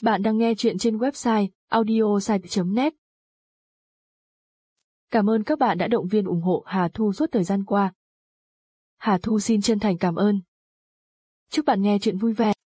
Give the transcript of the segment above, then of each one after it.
Bạn đang nghe chuyện trên website audiosite.net. Cảm ơn các bạn đã động viên ủng hộ Hà Thu suốt thời gian qua. Hà Thu xin chân thành cảm ơn. Chúc bạn nghe chuyện vui vẻ.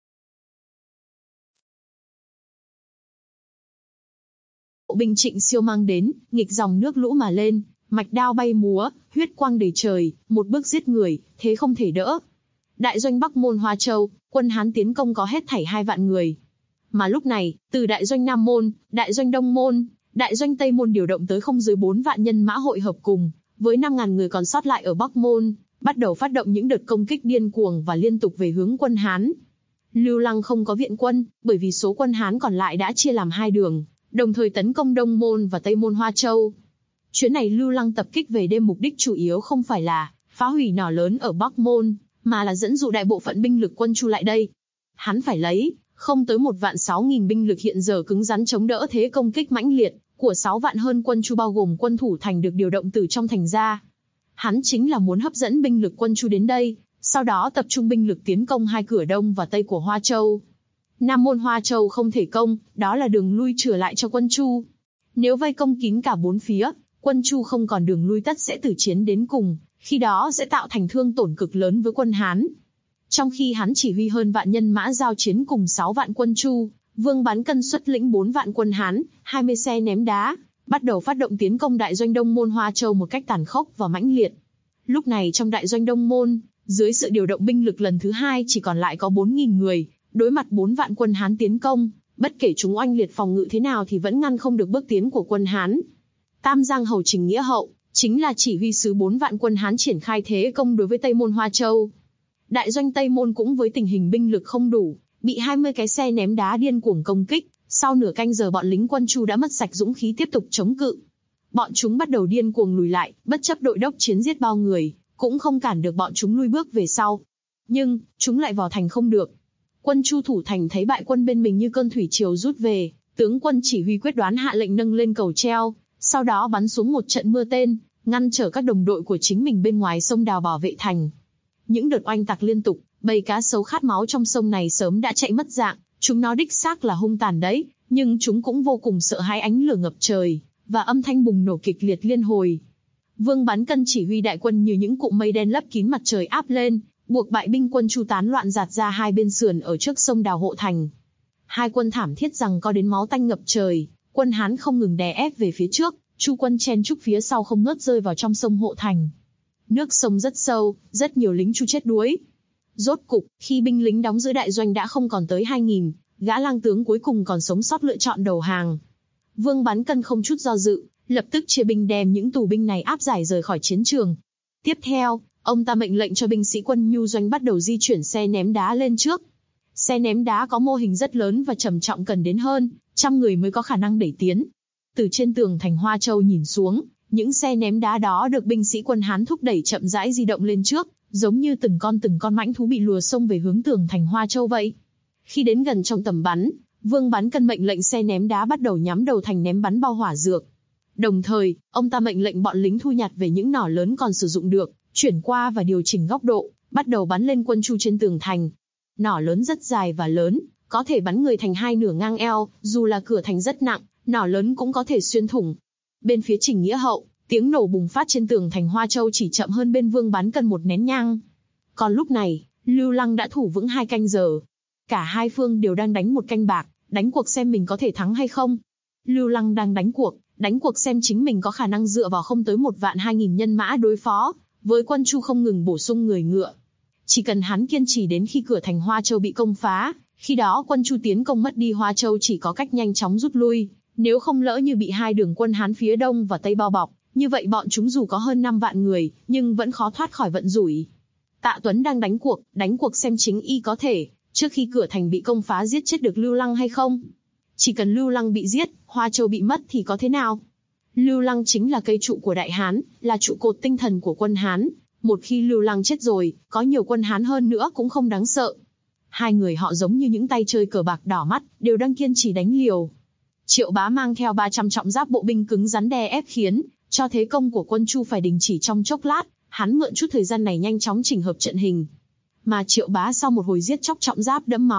Bình Trịnh siêu mang đến, nghịch dòng nước lũ mà lên, mạch đao bay múa, huyết quang đầy trời, một bước giết người, thế không thể đỡ. Đại doanh Bắc Môn Hoa Châu, quân Hán tiến công có hết thảy 2 vạn người. Mà lúc này, từ đại doanh Nam Môn, đại doanh Đông Môn, đại doanh Tây Môn điều động tới không dưới 4 vạn nhân mã hội hợp cùng, với 5.000 người còn sót lại ở Bắc Môn, bắt đầu phát động những đợt công kích điên cuồng và liên tục về hướng quân Hán. Lưu Lăng không có viện quân, bởi vì số quân Hán còn lại đã chia làm 2 đường, đồng thời tấn công Đông Môn và Tây Môn Hoa Châu. Chuyến này Lưu Lăng tập kích về đêm mục đích chủ yếu không phải là phá hủy nỏ lớn ở Bắc Môn, mà là dẫn dụ đại bộ phận binh lực quân Chu lại đây. Hắn phải lấy không tới 1.600.000 binh lực hiện giờ cứng rắn chống đỡ thế công kích mãnh liệt của 6 vạn hơn quân Chu, bao gồm quân thủ thành được điều động từ trong thành ra. Hắn chính là muốn hấp dẫn binh lực quân Chu đến đây, sau đó tập trung binh lực tiến công 2 cửa đông và tây của Hoa Châu. Nam Môn Hoa Châu không thể công, đó là đường lui trở lại cho quân Chu. Nếu vây công kín cả 4 phía, quân Chu không còn đường lui, tất sẽ tử chiến đến cùng, khi đó sẽ tạo thành thương tổn cực lớn với quân Hán. Trong khi hắn chỉ huy hơn vạn nhân mã giao chiến cùng 6 vạn quân Chu, Vương Bán Cân xuất lĩnh 4 vạn quân Hán, 20 xe ném đá, bắt đầu phát động tiến công đại doanh Đông Môn Hoa Châu một cách tàn khốc và mãnh liệt. Lúc này trong đại doanh Đông Môn, dưới sự điều động binh lực lần thứ 2 chỉ còn lại có 4.000 người, đối mặt 4 vạn quân Hán tiến công, bất kể chúng oanh liệt phòng ngự thế nào thì vẫn ngăn không được bước tiến của quân Hán. Tam Giang Hầu Trình Nghĩa Hậu chính là chỉ huy sứ 4 vạn quân Hán triển khai thế công đối với Tây Môn Hoa Châu. Đại doanh Tây Môn cũng với tình hình binh lực không đủ, bị 20 cái xe ném đá điên cuồng công kích, sau nửa canh giờ bọn lính quân Chu đã mất sạch dũng khí tiếp tục chống cự. Bọn chúng bắt đầu điên cuồng lùi lại, bất chấp đội đốc chiến giết bao người, cũng không cản được bọn chúng lui bước về sau. Nhưng, chúng lại vào thành không được. Quân Chu thủ thành thấy bại quân bên mình như cơn thủy triều rút về, tướng quân chỉ huy quyết đoán hạ lệnh nâng lên cầu treo, sau đó bắn xuống một trận mưa tên, ngăn trở các đồng đội của chính mình bên ngoài sông đào bảo vệ thành. Những đợt oanh tạc liên tục, bầy cá sấu khát máu trong sông này sớm đã chạy mất dạng, chúng nó đích xác là hung tàn đấy, nhưng chúng cũng vô cùng sợ hãi ánh lửa ngập trời, và âm thanh bùng nổ kịch liệt liên hồi. Vương Bán Cân chỉ huy đại quân như những cụm mây đen lấp kín mặt trời áp lên, buộc bại binh quân Chu tán loạn dạt ra hai bên sườn ở trước sông đào hộ thành. Hai quân thảm thiết rằng có đến máu tanh ngập trời, quân Hán không ngừng đè ép về phía trước, Chu quân chen chúc phía sau không ngớt rơi vào trong sông hộ thành. Nước sông rất sâu, rất nhiều lính Chu chết đuối. Rốt cục, khi binh lính đóng giữ đại doanh đã không còn tới 2.000, gã lang tướng cuối cùng còn sống sót lựa chọn đầu hàng. Vương Bán Cân không chút do dự, lập tức chia binh đem những tù binh này áp giải rời khỏi chiến trường. Tiếp theo, ông ta mệnh lệnh cho binh sĩ quân Nhu doanh bắt đầu di chuyển xe ném đá lên trước. Xe ném đá có mô hình rất lớn và trầm trọng, cần đến hơn 100 người mới có khả năng đẩy tiến. Từ trên tường thành Hoa Châu nhìn xuống, những xe ném đá đó được binh sĩ quân Hán thúc đẩy chậm rãi di động lên trước, giống như từng con mãnh thú bị lùa xông về hướng tường thành Hoa Châu vậy. Khi đến gần trong tầm bắn, Vương Bán Cân mệnh lệnh xe ném đá bắt đầu nhắm đầu thành ném bắn bao hỏa dược. Đồng thời, ông ta mệnh lệnh bọn lính thu nhặt về những nỏ lớn còn sử dụng được, chuyển qua và điều chỉnh góc độ, bắt đầu bắn lên quân Chu trên tường thành. Nỏ lớn rất dài và lớn, có thể bắn người thành 2 nửa ngang eo, dù là cửa thành rất nặng, nỏ lớn cũng có thể xuyên thủng. Bên phía Trình Nghĩa Hậu, tiếng nổ bùng phát trên tường thành Hoa Châu chỉ chậm hơn bên Vương Bán Cân một nén nhang. Còn lúc này, Lưu Lăng đã thủ vững 2 canh giờ. Cả hai phương đều đang đánh một canh bạc, đánh cuộc xem mình có thể thắng hay không. Lưu Lăng đang đánh cuộc xem chính mình có khả năng dựa vào không tới 1.200.000 nhân mã đối phó với quân Chu không ngừng bổ sung người ngựa. Chỉ cần hắn kiên trì đến khi cửa thành Hoa Châu bị công phá, khi đó quân Chu tiến công mất đi Hoa Châu chỉ có cách nhanh chóng rút lui. Nếu không lỡ như bị 2 đường quân Hán phía đông và tây bao bọc, như vậy bọn chúng dù có hơn 5 vạn người, nhưng vẫn khó thoát khỏi vận rủi. Tạ Tuấn đang đánh cuộc xem chính y có thể, trước khi cửa thành bị công phá giết chết được Lưu Lăng hay không. Chỉ cần Lưu Lăng bị giết, Hoa Châu bị mất thì có thế nào? Lưu Lăng chính là cây trụ của Đại Hán, là trụ cột tinh thần của quân Hán. Một khi Lưu Lăng chết rồi, có nhiều quân Hán hơn nữa cũng không đáng sợ. Hai người họ giống như những tay chơi cờ bạc đỏ mắt, đều đang kiên trì đánh liều. Triệu Bá mang theo 300 trọng giáp bộ binh cứng rắn đè ép khiến cho thế công của quân Chu phải đình chỉ trong chốc lát, hắn mượn chút thời gian này nhanh chóng chỉnh hợp trận hình. Mà Triệu Bá sau một hồi giết chóc trọng giáp đẫm máu,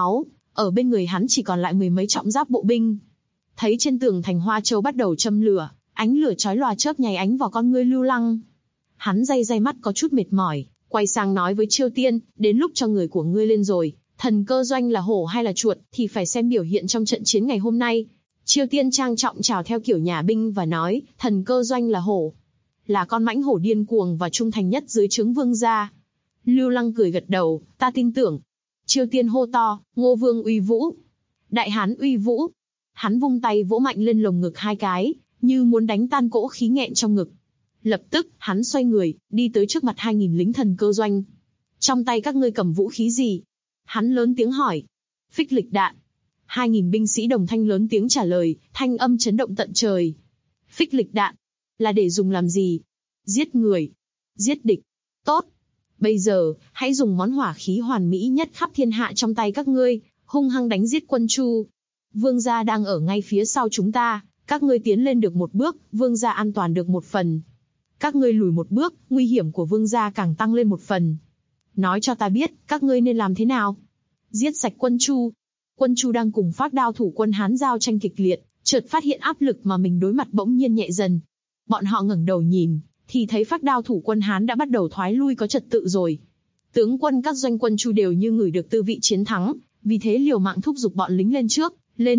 Ở bên người hắn chỉ còn lại mười mấy trọng giáp bộ binh. Thấy trên tường thành Hoa Châu bắt đầu châm lửa, ánh lửa chói lòa chớp nháy ánh vào con ngươi Lưu Lăng. Hắn day mắt có chút mệt mỏi, quay sang nói với Chiêu Tiên, đến lúc cho người của ngươi lên rồi, thần cơ doanh là hổ hay là chuột thì phải xem biểu hiện trong trận chiến ngày hôm nay. Chiêu Tiên trang trọng chào theo kiểu nhà binh và nói, thần cơ doanh là hổ, là con mãnh hổ điên cuồng và trung thành nhất dưới trướng vương gia. Lưu Lăng cười gật đầu, ta tin tưởng. Chiêu Tiên hô to, Ngô Vương uy vũ, đại hán uy vũ. Hắn vung tay vỗ mạnh lên lồng ngực hai cái, như muốn đánh tan cỗ khí nghẹn trong ngực. Lập tức, hắn xoay người, đi tới trước mặt 2000 lính thần cơ doanh. Trong tay các ngươi cầm vũ khí gì? Hắn lớn tiếng hỏi. Phích lịch đạn. 2000 binh sĩ đồng thanh lớn tiếng trả lời, thanh âm chấn động tận trời. Phích lịch đạn. Là để dùng làm gì? Giết người. Giết địch. Tốt. Bây giờ, hãy dùng món hỏa khí hoàn mỹ nhất khắp thiên hạ trong tay các ngươi, hung hăng đánh giết quân Chu. Vương gia đang ở ngay phía sau chúng ta, các ngươi tiến lên được một bước, vương gia an toàn được một phần. Các ngươi lùi một bước, nguy hiểm của vương gia càng tăng lên một phần. Nói cho ta biết, các ngươi nên làm thế nào? Giết sạch quân Chu. Quân Chu đang cùng Phác Đao thủ quân Hán giao tranh kịch liệt, chợt phát hiện áp lực mà mình đối mặt bỗng nhiên nhẹ dần. Bọn họ ngẩng đầu nhìn, thì thấy Phác Đao thủ quân Hán đã bắt đầu thoái lui có trật tự rồi. Tướng quân các doanh quân Chu đều như ngửi được tư vị chiến thắng, vì thế liều mạng thúc giục bọn lính lên trước,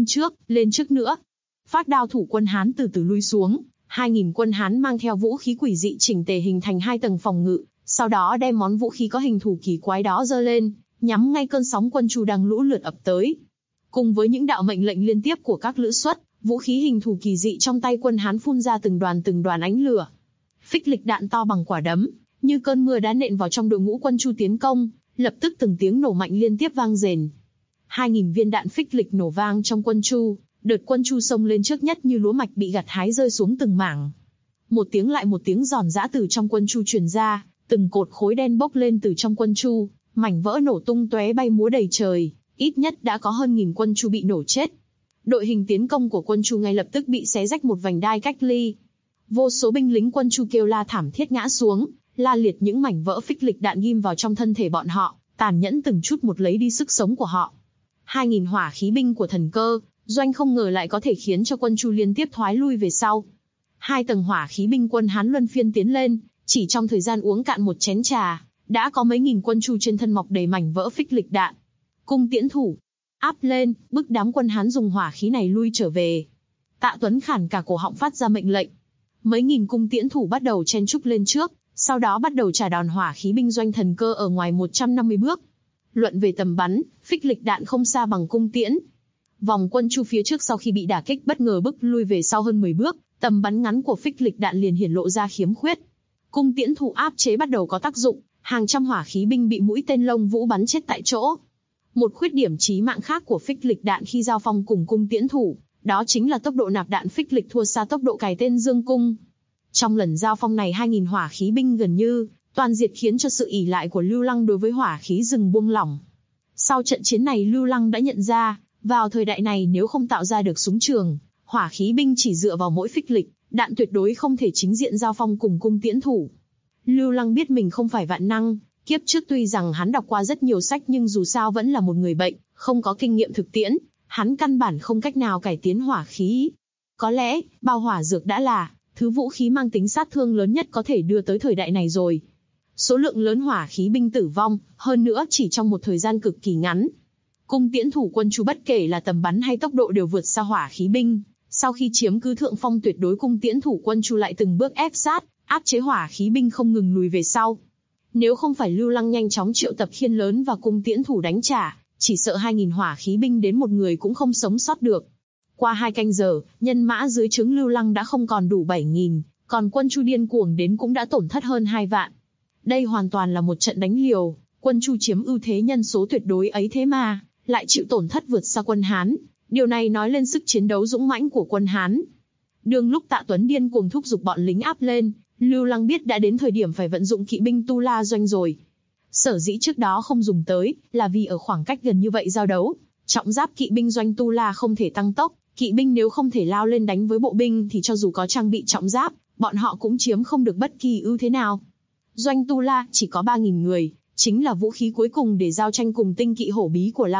lên trước nữa. Phác Đao thủ quân Hán từ từ lui xuống, 2000 quân Hán mang theo vũ khí quỷ dị chỉnh tề hình thành 2 tầng phòng ngự, sau đó đem món vũ khí có hình thù kỳ quái đó giơ lên, nhắm ngay cơn sóng quân Chu đang lũ lượt ập tới. Cùng với những đạo mệnh lệnh liên tiếp của các lữ suất, vũ khí hình thù kỳ dị trong tay quân Hán phun ra từng đoàn ánh lửa. Phích lịch đạn to bằng quả đấm, như cơn mưa đã nện vào trong đội ngũ quân Chu tiến công, lập tức từng tiếng nổ mạnh liên tiếp vang rền. 2000 viên đạn phích lịch nổ vang trong quân Chu, đợt quân Chu xông lên trước nhất như lúa mạch bị gặt hái rơi xuống từng mảng. Một tiếng lại một tiếng giòn giã từ trong quân Chu truyền ra, từng cột khối đen bốc lên từ trong quân Chu, mảnh vỡ nổ tung tóe bay múa đầy trời, ít nhất đã có hơn 1000 quân Chu bị nổ chết. Đội hình tiến công của quân Chu ngay lập tức bị xé rách một vành đai cách ly. Vô số binh lính quân Chu kêu la thảm thiết ngã xuống, la liệt những mảnh vỡ phích lịch đạn ghim vào trong thân thể bọn họ, tàn nhẫn từng chút một lấy đi sức sống của họ. 2000 hỏa khí binh của thần cơ doanh không ngờ lại có thể khiến cho quân Chu liên tiếp thoái lui về sau. 2 tầng hỏa khí binh quân Hán luân phiên tiến lên, chỉ trong thời gian uống cạn một chén trà, đã có mấy nghìn quân Chu trên thân mọc đầy mảnh vỡ phích lịch đạn. Cung tiễn thủ, áp lên, bức đám quân Hán dùng hỏa khí này lui trở về. Tạ Tuấn khản cả cổ họng phát ra mệnh lệnh. Mấy nghìn cung tiễn thủ bắt đầu chen chúc lên trước, sau đó bắt đầu trả đòn hỏa khí binh doanh thần cơ ở ngoài 150 bước. Luận về tầm bắn, phích lịch đạn không xa bằng cung tiễn. Vòng quân Chu phía trước sau khi bị đả kích bất ngờ bức lui về sau hơn 10 bước, tầm bắn ngắn của phích lịch đạn liền hiển lộ ra khiếm khuyết. Cung tiễn thủ áp chế bắt đầu có tác dụng, hàng trăm hỏa khí binh bị mũi tên Lông Vũ bắn chết tại chỗ. Một khuyết điểm chí mạng khác của phích lịch đạn khi giao phong cùng cung tiễn thủ, đó chính là tốc độ nạp đạn phích lịch thua xa tốc độ cài tên dương cung. Trong lần giao phong này 2000 hỏa khí binh gần như toàn diệt khiến cho sự ỷ lại của Lưu Lăng đối với hỏa khí dừng buông lỏng. Sau trận chiến này Lưu Lăng đã nhận ra, vào thời đại này nếu không tạo ra được súng trường, hỏa khí binh chỉ dựa vào mỗi phích lịch đạn tuyệt đối không thể chính diện giao phong cùng cung tiễn thủ. Lưu Lăng biết mình không phải vạn năng, kiếp trước tuy rằng hắn đọc qua rất nhiều sách nhưng dù sao vẫn là một người bệnh, không có kinh nghiệm thực tiễn, hắn căn bản không cách nào cải tiến hỏa khí. Có lẽ, bao hỏa dược đã là thứ vũ khí mang tính sát thương lớn nhất có thể đưa tới thời đại này rồi. Số lượng lớn hỏa khí binh tử vong, hơn nữa chỉ trong một thời gian cực kỳ ngắn. Cung tiễn thủ quân Chu bất kể là tầm bắn hay tốc độ đều vượt xa hỏa khí binh. Sau khi chiếm cứ thượng phong tuyệt đối, cung tiễn thủ quân Chu lại từng bước ép sát, áp chế hỏa khí binh không ngừng lùi về sau. Nếu không phải Lưu Lăng nhanh chóng triệu tập khiên lớn và cung tiễn thủ đánh trả, chỉ sợ 2000 hỏa khí binh đến một người cũng không sống sót được. Qua 2 canh giờ, nhân mã dưới trướng Lưu Lăng đã không còn đủ 7000, còn quân Chu điên cuồng đến cũng đã tổn thất hơn 2 vạn. Đây hoàn toàn là một trận đánh liều, quân Chu chiếm ưu thế nhân số tuyệt đối ấy thế mà lại chịu tổn thất vượt xa quân Hán. Điều này nói lên sức chiến đấu dũng mãnh của quân Hán. Đương lúc Tạ Tuấn điên cuồng thúc giục bọn lính áp lên, Lưu Lăng biết đã đến thời điểm phải vận dụng kỵ binh Tu La doanh rồi. Sở dĩ trước đó không dùng tới, là vì ở khoảng cách gần như vậy giao đấu, trọng giáp kỵ binh doanh Tu La không thể tăng tốc, kỵ binh nếu không thể lao lên đánh với bộ binh thì cho dù có trang bị trọng giáp, bọn họ cũng chiếm không được bất kỳ ưu thế nào. Doanh Tu La chỉ có 3000 người, chính là vũ khí cuối cùng để giao tranh cùng tinh kỵ hổ bí của La Húc,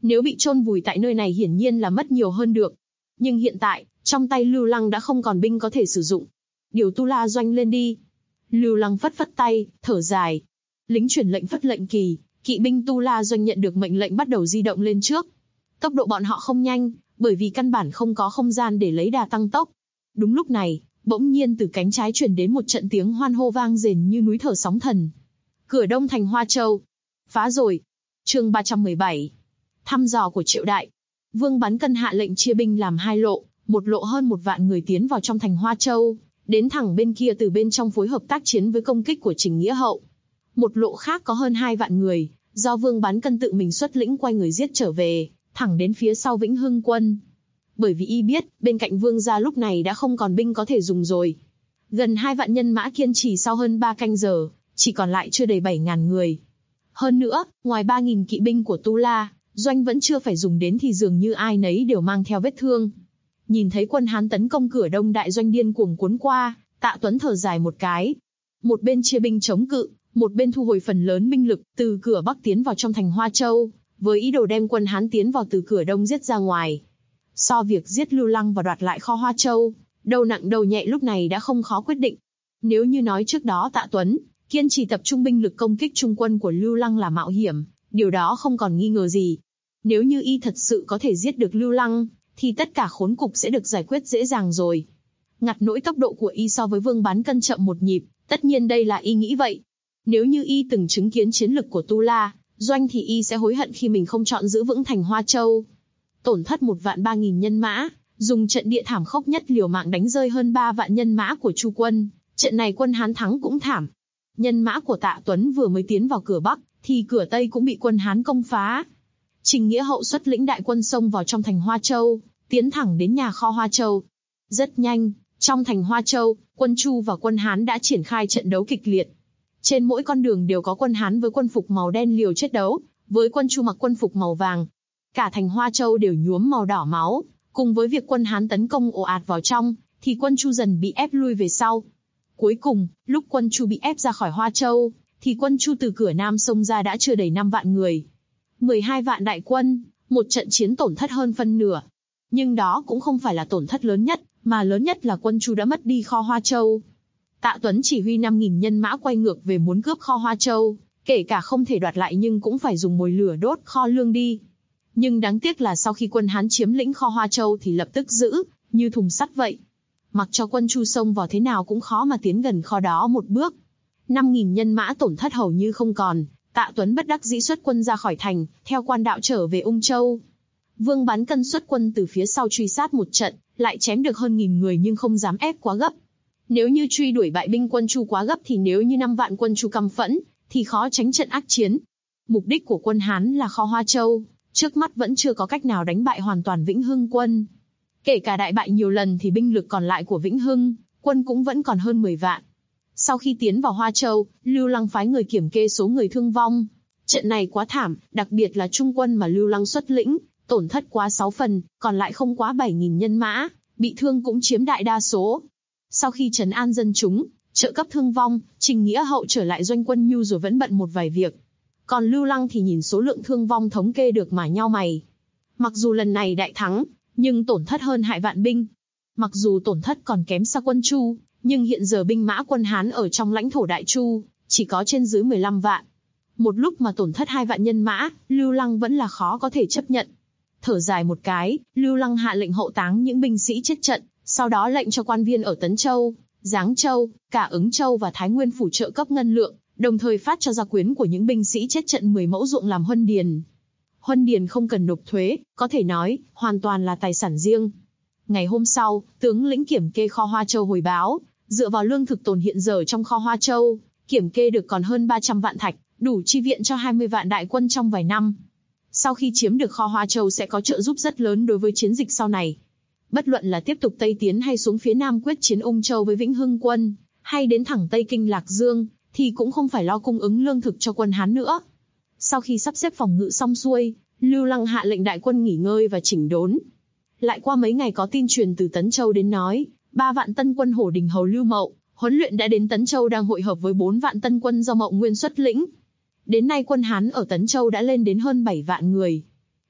Nếu bị chôn vùi tại nơi này hiển nhiên là mất nhiều hơn được. Nhưng hiện tại, trong tay Lưu Lăng đã không còn binh có thể sử dụng. Điều Tu La doanh lên đi. Lưu Lăng phất phất tay, thở dài. Lính truyền lệnh phất lệnh kỳ, kỵ binh Tu La doanh nhận được mệnh lệnh bắt đầu di động lên trước. Tốc độ bọn họ không nhanh, bởi vì căn bản không có không gian để lấy đà tăng tốc. Đúng lúc này, bỗng nhiên từ cánh trái truyền đến một trận tiếng hoan hô vang rền như núi thở sóng thần. Cửa đông thành Hoa Châu. Phá rồi. Chương 317. Thăm dò của Triệu Đại. Vương Bán Cân hạ lệnh chia binh làm hai lộ, một lộ hơn 1 vạn người tiến vào trong thành Hoa Châu, đến thẳng bên kia từ bên trong phối hợp tác chiến với công kích của Trình Nghĩa Hậu. Một lộ khác có hơn 2 vạn người, do Vương Bán Cân tự mình xuất lĩnh quay người giết trở về, thẳng đến phía sau Vĩnh Hưng quân. Bởi vì y biết, bên cạnh Vương gia lúc này đã không còn binh có thể dùng rồi. Gần 2 vạn nhân mã kiên trì sau hơn 3 canh giờ, chỉ còn lại chưa đầy 7.000 người. Hơn nữa, ngoài 3.000 kỵ binh của Tu La, doanh vẫn chưa phải dùng đến thì dường như ai nấy đều mang theo vết thương. Nhìn thấy quân Hán tấn công cửa đông đại doanh điên cuồng cuốn qua, Tạ Tuấn thở dài một cái. Một bên chia binh chống cự, một bên thu hồi phần lớn binh lực từ cửa bắc tiến vào trong thành Hoa Châu, với ý đồ đem quân Hán tiến vào từ cửa đông giết ra ngoài. So việc giết Lưu Lăng và đoạt lại kho Hoa Châu, đầu nặng đầu nhẹ lúc này đã không khó quyết định. Nếu như nói trước đó Tạ Tuấn kiên trì tập trung binh lực công kích trung quân của Lưu Lăng là mạo hiểm, điều đó không còn nghi ngờ gì. Nếu như y thật sự có thể giết được Lưu Lăng, thì tất cả khốn cục sẽ được giải quyết dễ dàng rồi. Ngặt nỗi tốc độ của y so với Vương Bán Cân chậm một nhịp, tất nhiên đây là y nghĩ vậy. Nếu như y từng chứng kiến chiến lực của Tu La doanh thì y sẽ hối hận khi mình không chọn giữ vững thành Hoa Châu. Tổn thất 1.300.000 nhân mã, dùng trận địa thảm khốc nhất liều mạng đánh rơi hơn 3 vạn nhân mã của Chu quân, trận này quân Hán thắng cũng thảm. Nhân mã của Tạ Tuấn vừa mới tiến vào cửa Bắc, thì cửa Tây cũng bị quân Hán công phá. Trình Nghĩa Hậu xuất lĩnh đại quân xông vào trong thành Hoa Châu, tiến thẳng đến nhà kho Hoa Châu. Rất nhanh, trong thành Hoa Châu, quân Chu và quân Hán đã triển khai trận đấu kịch liệt. Trên mỗi con đường đều có quân Hán với quân phục màu đen liều chết đấu, với quân Chu mặc quân phục màu vàng. Cả thành Hoa Châu đều nhuốm màu đỏ máu, cùng với việc quân Hán tấn công ồ ạt vào trong, thì quân Chu dần bị ép lui về sau. Cuối cùng, lúc quân Chu bị ép ra khỏi Hoa Châu, thì quân Chu từ cửa Nam xông ra đã chưa đầy 5 vạn người. 12 vạn đại quân, một trận chiến tổn thất hơn phân nửa. Nhưng đó cũng không phải là tổn thất lớn nhất, mà lớn nhất là quân Chu đã mất đi kho Hoa Châu. Tạ Tuấn chỉ huy 5.000 nhân mã quay ngược về muốn cướp kho Hoa Châu, kể cả không thể đoạt lại nhưng cũng phải dùng mồi lửa đốt kho lương đi. Nhưng đáng tiếc là sau khi quân Hán chiếm lĩnh kho Hoa Châu thì lập tức giữ, như thùng sắt vậy. Mặc cho quân Chu xông vào thế nào cũng khó mà tiến gần kho đó một bước. 5.000 nhân mã tổn thất hầu như không còn, Tạ Tuấn bất đắc dĩ xuất quân ra khỏi thành, theo quan đạo trở về Ung Châu. Vương Bán Cân xuất quân từ phía sau truy sát một trận, lại chém được hơn 1.000 người nhưng không dám ép quá gấp. Nếu như truy đuổi bại binh quân Chu quá gấp thì nếu như 5 vạn quân Chu căm phẫn, thì khó tránh trận ác chiến. Mục đích của quân Hán là kho Hoa Châu, trước mắt vẫn chưa có cách nào đánh bại hoàn toàn Vĩnh Hưng quân. Kể cả đại bại nhiều lần thì binh lực còn lại của Vĩnh Hưng quân cũng vẫn còn hơn 10 vạn. Sau khi tiến vào Hoa Châu, Lưu Lăng phái người kiểm kê số người thương vong. Trận này quá thảm, đặc biệt là trung quân mà Lưu Lăng xuất lĩnh, tổn thất quá 6 phần, còn lại không quá 7.000 nhân mã, bị thương cũng chiếm đại đa số. Sau khi trấn an dân chúng, trợ cấp thương vong, Trình Nghĩa Hậu trở lại doanh quân Nhu rồi vẫn bận một vài việc. Còn Lưu Lăng thì nhìn số lượng thương vong thống kê được mà nhao mày. Mặc dù lần này đại thắng, nhưng tổn thất hơn 2 vạn binh. Mặc dù tổn thất còn kém xa quân Chu, nhưng hiện giờ binh mã quân Hán ở trong lãnh thổ Đại Chu chỉ có trên dưới 15 vạn. Một lúc mà tổn thất 2 vạn nhân mã, Lưu Lăng vẫn là khó có thể chấp nhận. Thở dài một cái, Lưu Lăng hạ lệnh hậu táng những binh sĩ chết trận, sau đó lệnh cho quan viên ở Tấn Châu, Giáng Châu, cả Ứng Châu và Thái Nguyên phủ trợ cấp ngân lượng, đồng thời phát cho gia quyến của những binh sĩ chết trận 10 mẫu ruộng làm huân điền. Huân điền không cần nộp thuế, có thể nói, hoàn toàn là tài sản riêng. Ngày hôm sau, tướng lĩnh kiểm kê kho Hoa Châu hồi báo, dựa vào lương thực tồn hiện giờ trong kho Hoa Châu, kiểm kê được còn hơn 300 vạn thạch, đủ chi viện cho 20 vạn đại quân trong vài năm. Sau khi chiếm được kho Hoa Châu sẽ có trợ giúp rất lớn đối với chiến dịch sau này. Bất luận là tiếp tục Tây tiến hay xuống phía Nam quyết chiến Ung Châu với Vĩnh Hưng quân, hay đến thẳng Tây Kinh Lạc Dương, thì cũng không phải lo cung ứng lương thực cho quân Hán nữa. Sau khi sắp xếp phòng ngự xong xuôi, Lưu Lăng hạ lệnh đại quân nghỉ ngơi và chỉnh đốn. Lại qua mấy ngày có tin truyền từ Tấn Châu đến nói, 3 vạn tân quân Hổ Đình hầu Lưu Mậu, huấn luyện đã đến Tấn Châu đang hội hợp với 4 vạn tân quân do Mậu Nguyên xuất lĩnh. Đến nay quân Hán ở Tấn Châu đã lên đến hơn 7 vạn người.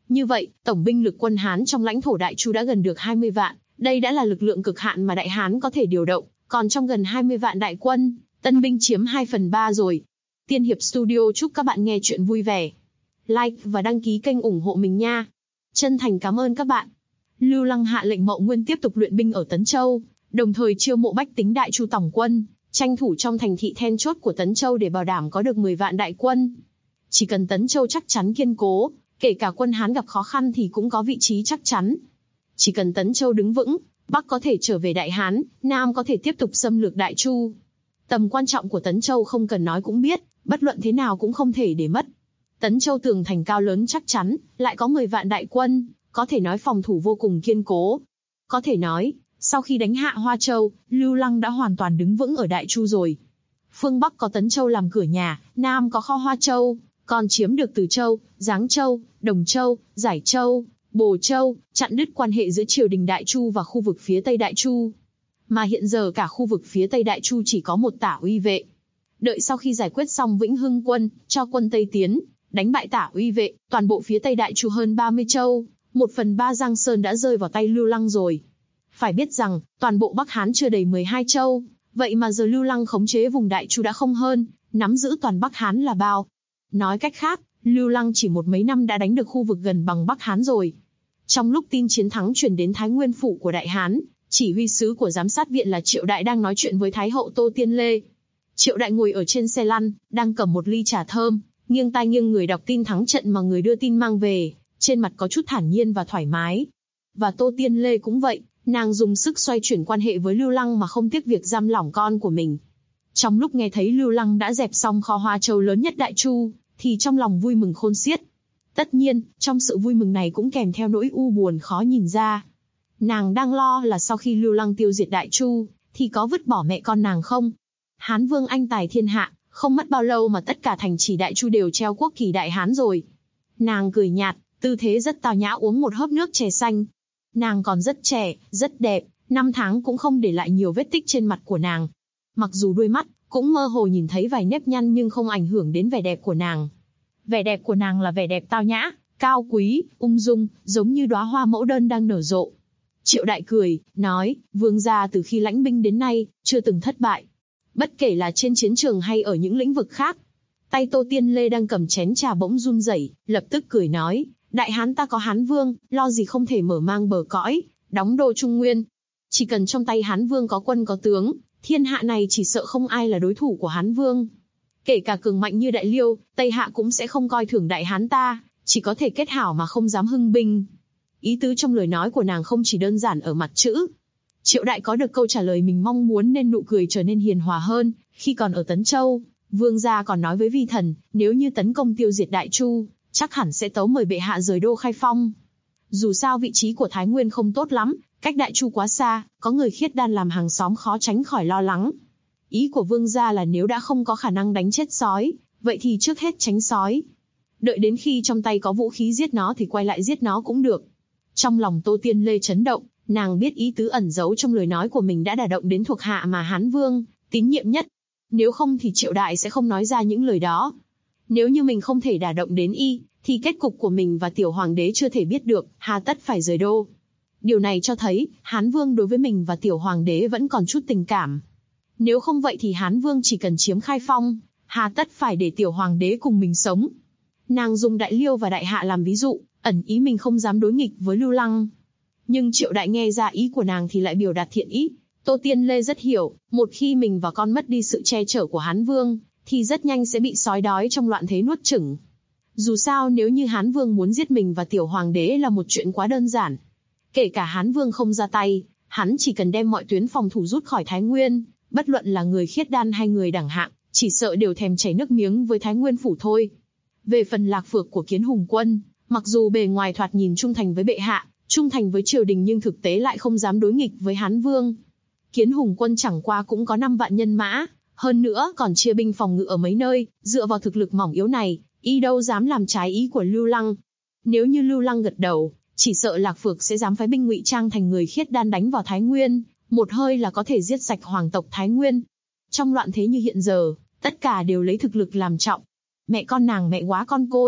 Như vậy, tổng binh lực quân Hán trong lãnh thổ Đại Chu đã gần được 20 vạn, đây đã là lực lượng cực hạn mà Đại Hán có thể điều động, còn trong gần 20 vạn đại quân, tân binh chiếm 2/3 rồi. Tiên Hiệp Studio chúc các bạn nghe chuyện vui vẻ. Like và đăng ký kênh ủng hộ mình nha. Chân thành cảm ơn các bạn. Lưu Lăng hạ lệnh Mậu Nguyên tiếp tục luyện binh ở Tấn Châu, đồng thời chiêu mộ bách tính Đại Chu tổng quân, tranh thủ trong thành thị then chốt của Tấn Châu để bảo đảm có được 10 vạn đại quân. Chỉ cần Tấn Châu chắc chắn kiên cố, kể cả quân Hán gặp khó khăn thì cũng có vị trí chắc chắn. Chỉ cần Tấn Châu đứng vững, Bắc có thể trở về Đại Hán, Nam có thể tiếp tục xâm lược Đại Chu. Tầm quan trọng của Tấn Châu không cần nói cũng biết, bất luận thế nào cũng không thể để mất. Tấn Châu tường thành cao lớn chắc chắn, lại có 10 vạn đại quân, có thể nói phòng thủ vô cùng kiên cố. Có thể nói, sau khi đánh hạ Hoa Châu, Lưu Lăng đã hoàn toàn đứng vững ở Đại Chu rồi. Phương Bắc có Tấn Châu làm cửa nhà, Nam có kho Hoa Châu, còn chiếm được Từ Châu, Giáng Châu, Đồng Châu, Giải Châu, Bồ Châu, chặn đứt quan hệ giữa triều đình Đại Chu và khu vực phía Tây Đại Chu. Mà hiện giờ cả khu vực phía Tây Đại Chu chỉ có một Tả Uy Vệ. Đợi sau khi giải quyết xong Vĩnh Hưng quân, cho quân Tây tiến, đánh bại Tả Uy Vệ, toàn bộ phía Tây Đại Chu hơn 30 châu, 1/3 Giang Sơn đã rơi vào tay Lưu Lăng rồi. Phải biết rằng, toàn bộ Bắc Hán chưa đầy 12 châu, vậy mà giờ Lưu Lăng khống chế vùng Đại Chu đã không hơn, nắm giữ toàn Bắc Hán là bao. Nói cách khác, Lưu Lăng chỉ một mấy năm đã đánh được khu vực gần bằng Bắc Hán rồi. Trong lúc tin chiến thắng truyền đến Thái Nguyên phủ của Đại Hán, chỉ huy sứ của giám sát viện là Triệu Đại đang nói chuyện với Thái hậu Tô Tiên Lê. Triệu Đại ngồi ở trên xe lăn, đang cầm một ly trà thơm, nghiêng tai nghiêng người đọc tin thắng trận mà người đưa tin mang về, trên mặt có chút thản nhiên và thoải mái. Và Tô Tiên Lê cũng vậy, nàng dùng sức xoay chuyển quan hệ với Lưu Lăng mà không tiếc việc giam lỏng con của mình. Trong lúc nghe thấy Lưu Lăng đã dẹp xong kho Hoa Châu lớn nhất Đại Chu, thì trong lòng vui mừng khôn xiết. Tất nhiên, trong sự vui mừng này cũng kèm theo nỗi u buồn khó nhìn ra. Nàng đang lo là sau khi Lưu Lăng tiêu diệt Đại Chu, thì có vứt bỏ mẹ con nàng không? Hán Vương anh tài thiên hạ, không mất bao lâu mà tất cả thành trì Đại Chu đều treo quốc kỳ Đại Hán rồi. Nàng cười nhạt, tư thế rất tao nhã uống một hớp nước chè xanh. Nàng còn rất trẻ, rất đẹp, 5 tháng cũng không để lại nhiều vết tích trên mặt của nàng. Mặc dù đôi mắt cũng mơ hồ nhìn thấy vài nếp nhăn nhưng không ảnh hưởng đến vẻ đẹp của nàng. Vẻ đẹp của nàng là vẻ đẹp tao nhã, cao quý, ung dung, giống như đóa hoa mẫu đơn đang nở rộ. Triệu Đại cười, nói, vương gia từ khi lãnh binh đến nay, chưa từng thất bại. Bất kể là trên chiến trường hay ở những lĩnh vực khác. Tay Tô Tiên Lê đang cầm chén trà bỗng run rẩy, lập tức cười nói, Đại Hán ta có Hán Vương, lo gì không thể mở mang bờ cõi, đóng đô Trung Nguyên. Chỉ cần trong tay Hán Vương có quân có tướng, thiên hạ này chỉ sợ không ai là đối thủ của Hán Vương. Kể cả cường mạnh như Đại Liêu, Tây Hạ cũng sẽ không coi thường Đại Hán ta, chỉ có thể kết hảo mà không dám hưng binh. Ý tứ trong lời nói của nàng không chỉ đơn giản ở mặt chữ. Triệu Đại có được câu trả lời mình mong muốn nên nụ cười trở nên hiền hòa hơn. Khi còn ở Tấn Châu, vương gia còn nói với vi thần, nếu như tấn công tiêu diệt Đại Chu, chắc hẳn sẽ tấu mời bệ hạ rời đô Khai Phong. Dù sao vị trí của Thái Nguyên không tốt lắm, cách Đại Chu quá xa, có người khiết đan làm hàng xóm khó tránh khỏi lo lắng. Ý của vương gia là nếu đã không có khả năng đánh chết sói, vậy thì trước hết tránh sói. Đợi đến khi trong tay có vũ khí giết nó thì quay lại giết nó cũng được. Trong lòng Tô Tiên Lê chấn động, nàng biết ý tứ ẩn giấu trong lời nói của mình đã đả động đến thuộc hạ mà Hán Vương tín nhiệm nhất. Nếu không thì Triệu Đại sẽ không nói ra những lời đó. Nếu như mình không thể đả động đến y, thì kết cục của mình và tiểu hoàng đế chưa thể biết được, hà tất phải rời đô. Điều này cho thấy, Hán Vương đối với mình và tiểu hoàng đế vẫn còn chút tình cảm. Nếu không vậy thì Hán Vương chỉ cần chiếm Khai Phong, hà tất phải để tiểu hoàng đế cùng mình sống. Nàng dùng Đại Liêu và Đại Hạ làm ví dụ, ẩn ý mình không dám đối nghịch với Lưu Lăng. Nhưng Triệu Đại nghe ra ý của nàng thì lại biểu đạt thiện ý. Tô Tiên Lê rất hiểu, một khi mình và con mất đi sự che chở của Hán Vương, thì rất nhanh sẽ bị sói đói trong loạn thế nuốt chửng. Dù sao nếu như Hán Vương muốn giết mình và tiểu hoàng đế là một chuyện quá đơn giản. Kể cả Hán Vương không ra tay, hắn chỉ cần đem mọi tuyến phòng thủ rút khỏi Thái Nguyên, bất luận là người khiết đan hay người đẳng hạng, chỉ sợ đều thèm chảy nước miếng với Thái Nguyên phủ thôi. Về phần Lạc Phược của Kiến Hùng Quân, mặc dù bề ngoài thoạt nhìn trung thành với bệ hạ, trung thành với triều đình nhưng thực tế lại không dám đối nghịch với Hán Vương. Kiến Hùng Quân chẳng qua cũng có 5 vạn nhân mã, hơn nữa còn chia binh phòng ngự ở mấy nơi, dựa vào thực lực mỏng yếu này, y đâu dám làm trái ý của Lưu Lăng. Nếu như Lưu Lăng gật đầu, chỉ sợ Lạc Phược sẽ dám phái binh ngụy trang thành người khiết đan đánh vào Thái Nguyên, một hơi là có thể giết sạch hoàng tộc Thái Nguyên. Trong loạn thế như hiện giờ, tất cả đều lấy thực lực làm trọng. Mẹ con nàng mẹ quá con côi,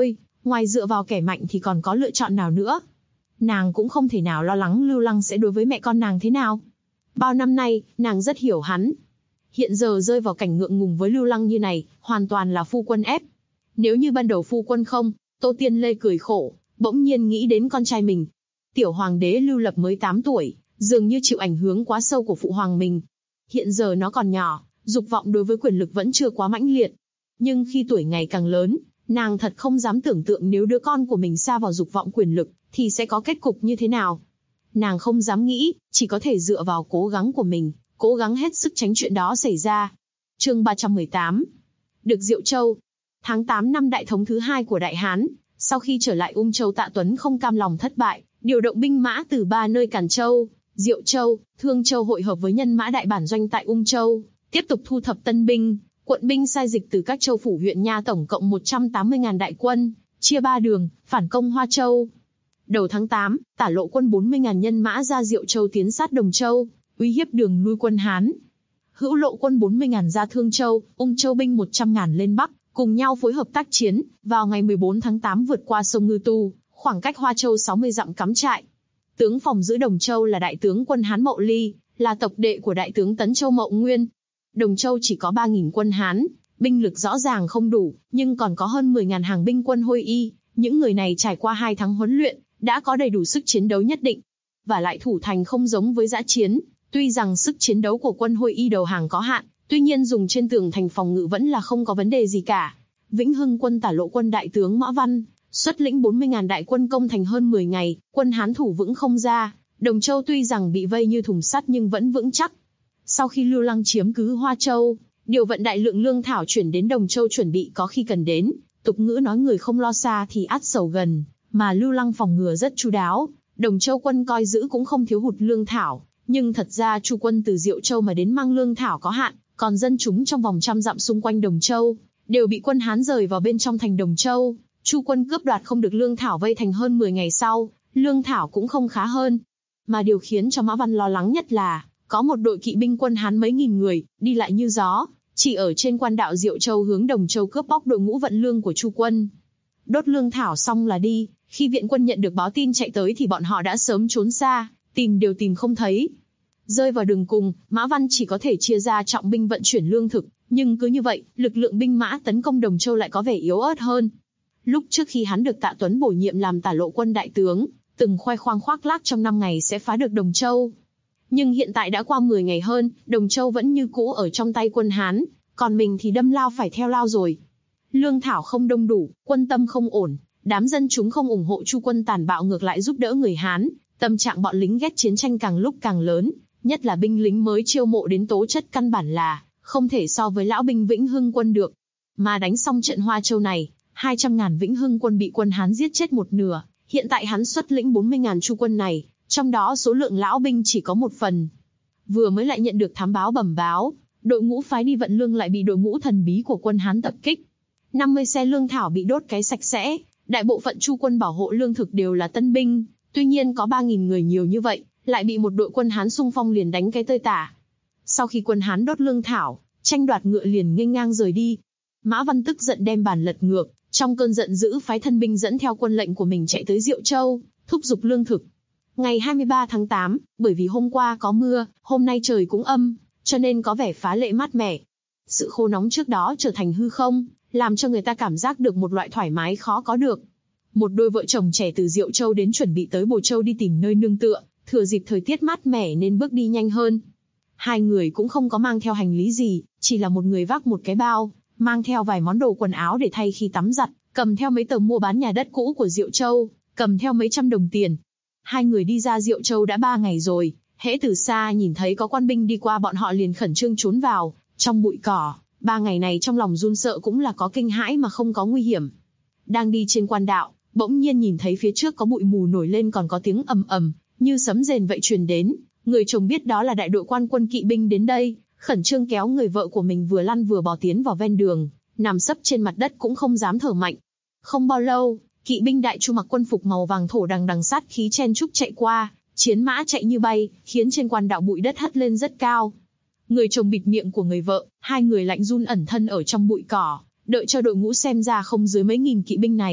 Ngoài dựa vào kẻ mạnh thì còn có lựa chọn nào nữa. Nàng cũng không thể nào lo lắng Lưu Lăng sẽ đối với mẹ con nàng thế nào. Bao năm nay, nàng rất hiểu hắn. Hiện giờ rơi vào cảnh ngượng ngùng với Lưu Lăng như này, hoàn toàn là phu quân ép. Nếu như ban đầu phu quân không, Tô Tiên Lê cười khổ, bỗng nhiên nghĩ đến con trai mình. Tiểu hoàng đế Lưu Lập mới 8 tuổi, dường như chịu ảnh hưởng quá sâu của phụ hoàng mình. Hiện giờ nó còn nhỏ, dục vọng đối với quyền lực vẫn chưa quá mãnh liệt. Nhưng khi tuổi ngày càng lớn, nàng thật không dám tưởng tượng nếu đứa con của mình sa vào dục vọng quyền lực, thì sẽ có kết cục như thế nào. Nàng không dám nghĩ, chỉ có thể dựa vào cố gắng của mình, cố gắng hết sức tránh chuyện đó xảy ra. Chương 318. Được Diệu Châu. Tháng 8 năm Đại Thống thứ 2 của Đại Hán, sau khi trở lại Ung Châu, Tạ Tuấn không cam lòng thất bại, điều động binh mã từ 3 nơi Càn Châu, Diệu Châu, Thương Châu hội hợp với nhân mã đại bản doanh tại Ung Châu, tiếp tục thu thập tân binh. Quận binh sai dịch từ các châu phủ huyện nha tổng cộng 180.000 đại quân, chia 3 đường, phản công Hoa Châu. Đầu tháng 8, Tả Lộ quân 40.000 nhân mã ra Diệu Châu tiến sát Đồng Châu, uy hiếp đường lui quân Hán. Hữu Lộ quân 40.000 ra Thương Châu, Ung Châu binh 100.000 lên Bắc, cùng nhau phối hợp tác chiến, vào ngày 14 tháng 8 vượt qua sông Ngư Tu, khoảng cách Hoa Châu 60 dặm cắm trại. Tướng phòng giữ Đồng Châu là đại tướng quân Hán Mậu Ly, là tộc đệ của đại tướng Tấn Châu Mậu Nguyên. Đồng Châu chỉ có 3.000 quân Hán, binh lực rõ ràng không đủ, nhưng còn có hơn 10.000 hàng binh quân Hôi Y. Những người này trải qua 2 tháng huấn luyện, đã có đầy đủ sức chiến đấu nhất định. Và lại thủ thành không giống với dã chiến, tuy rằng sức chiến đấu của quân Hôi Y đầu hàng có hạn, tuy nhiên dùng trên tường thành phòng ngự vẫn là không có vấn đề gì cả. Vĩnh Hưng quân Tả Lộ quân đại tướng Mã Văn, xuất lĩnh 40.000 đại quân công thành hơn 10 ngày, quân Hán thủ vững không ra. Đồng Châu tuy rằng bị vây như thùng sắt nhưng vẫn vững chắc. Sau khi Lưu Lăng chiếm cứ Hoa Châu, điều vận đại lượng lương thảo chuyển đến Đồng Châu chuẩn bị có khi cần đến. Tục ngữ nói người không lo xa thì ắt sầu gần, mà Lưu Lăng phòng ngừa rất chu đáo. Đồng Châu quân coi giữ cũng không thiếu hụt lương thảo, nhưng thật ra Chu quân từ Diệu Châu mà đến mang lương thảo có hạn, còn dân chúng trong vòng 100 dặm xung quanh Đồng Châu đều bị quân Hán rời vào bên trong thành Đồng Châu. Chu quân cướp đoạt không được lương thảo vây thành hơn 10 ngày sau, lương thảo cũng không khá hơn. Mà điều khiến cho Mã Văn lo lắng nhất là có một đội kỵ binh quân Hán mấy nghìn người, đi lại như gió, chỉ ở trên quan đạo Diệu Châu hướng Đồng Châu cướp bóc đội ngũ vận lương của Chu quân. Đốt lương thảo xong là đi, khi viện quân nhận được báo tin chạy tới thì bọn họ đã sớm trốn xa, tìm đều tìm không thấy. Rơi vào đường cùng, Mã Văn chỉ có thể chia ra trọng binh vận chuyển lương thực, nhưng cứ như vậy, lực lượng binh mã tấn công Đồng Châu lại có vẻ yếu ớt hơn. Lúc trước khi hắn được Tạ Tuấn bổ nhiệm làm Tả Lộ quân đại tướng, từng khoe khoang khoác lác trong 5 ngày sẽ phá được Đồng Châu. Nhưng hiện tại đã qua 10 ngày hơn, Đồng Châu vẫn như cũ ở trong tay quân Hán, còn mình thì đâm lao phải theo lao rồi. Lương thảo không đông đủ, quân tâm không ổn, đám dân chúng không ủng hộ Chu quân tàn bạo ngược lại giúp đỡ người Hán, tâm trạng bọn lính ghét chiến tranh càng lúc càng lớn, nhất là binh lính mới chiêu mộ đến tố chất căn bản là không thể so với lão binh Vĩnh Hưng quân được. Mà đánh xong trận Hoa Châu này, 200.000 Vĩnh Hưng quân bị quân Hán giết chết một nửa, hiện tại hắn xuất lĩnh 40.000 Chu quân này, trong đó số lượng lão binh chỉ có 1 phần. Vừa mới lại nhận được thám báo bẩm báo, đội ngũ phái đi vận lương lại bị đội ngũ thần bí của quân Hán tập kích. 50 xe lương thảo bị đốt cái sạch sẽ, đại bộ phận Chu quân bảo hộ lương thực đều là tân binh, tuy nhiên có 3.000 người nhiều như vậy, lại bị một đội quân Hán xung phong liền đánh cái tơi tả. Sau khi quân Hán đốt lương thảo, tranh đoạt ngựa liền nghênh ngang rời đi. Mã Văn tức giận đem bàn lật ngược, trong cơn giận dữ phái thân binh dẫn theo quân lệnh của mình chạy tới Diệu Châu, thúc giục lương thực. Ngày 23 tháng 8, bởi vì hôm qua có mưa, hôm nay trời cũng âm, cho nên có vẻ phá lệ mát mẻ. Sự khô nóng trước đó trở thành hư không, làm cho người ta cảm giác được một loại thoải mái khó có được. Một đôi vợ chồng trẻ từ Diệu Châu đến chuẩn bị tới Bồ Châu đi tìm nơi nương tựa, thừa dịp thời tiết mát mẻ nên bước đi nhanh hơn. Hai người cũng không có mang theo hành lý gì, chỉ là một người vác một cái bao, mang theo vài món đồ quần áo để thay khi tắm giặt, cầm theo mấy tờ mua bán nhà đất cũ của Diệu Châu, cầm theo mấy trăm đồng tiền. Hai người đi ra Diệu Châu đã 3 ngày rồi, hễ từ xa nhìn thấy có quan binh đi qua bọn họ liền khẩn trương trốn vào trong bụi cỏ. 3 ngày này trong lòng run sợ cũng là có kinh hãi mà không có nguy hiểm. Đang đi trên quan đạo, bỗng nhiên nhìn thấy phía trước có bụi mù nổi lên, còn có tiếng ầm ầm như sấm rền vậy truyền đến. Người chồng biết đó là đại đội quan quân kỵ binh đến đây, khẩn trương kéo người vợ của mình vừa lăn vừa bò tiến vào ven đường, nằm sấp trên mặt đất cũng không dám thở mạnh. Không bao lâu, kỵ binh đại Chu mặc quân phục màu vàng thổ đằng đằng sát khí chen chúc chạy qua, chiến mã chạy như bay, khiến trên quan đạo bụi đất hất lên rất cao. Người chồng bịt miệng của người vợ, hai người lạnh run ẩn thân ở trong bụi cỏ, đợi cho đội ngũ xem ra không dưới mấy nghìn kỵ binh này,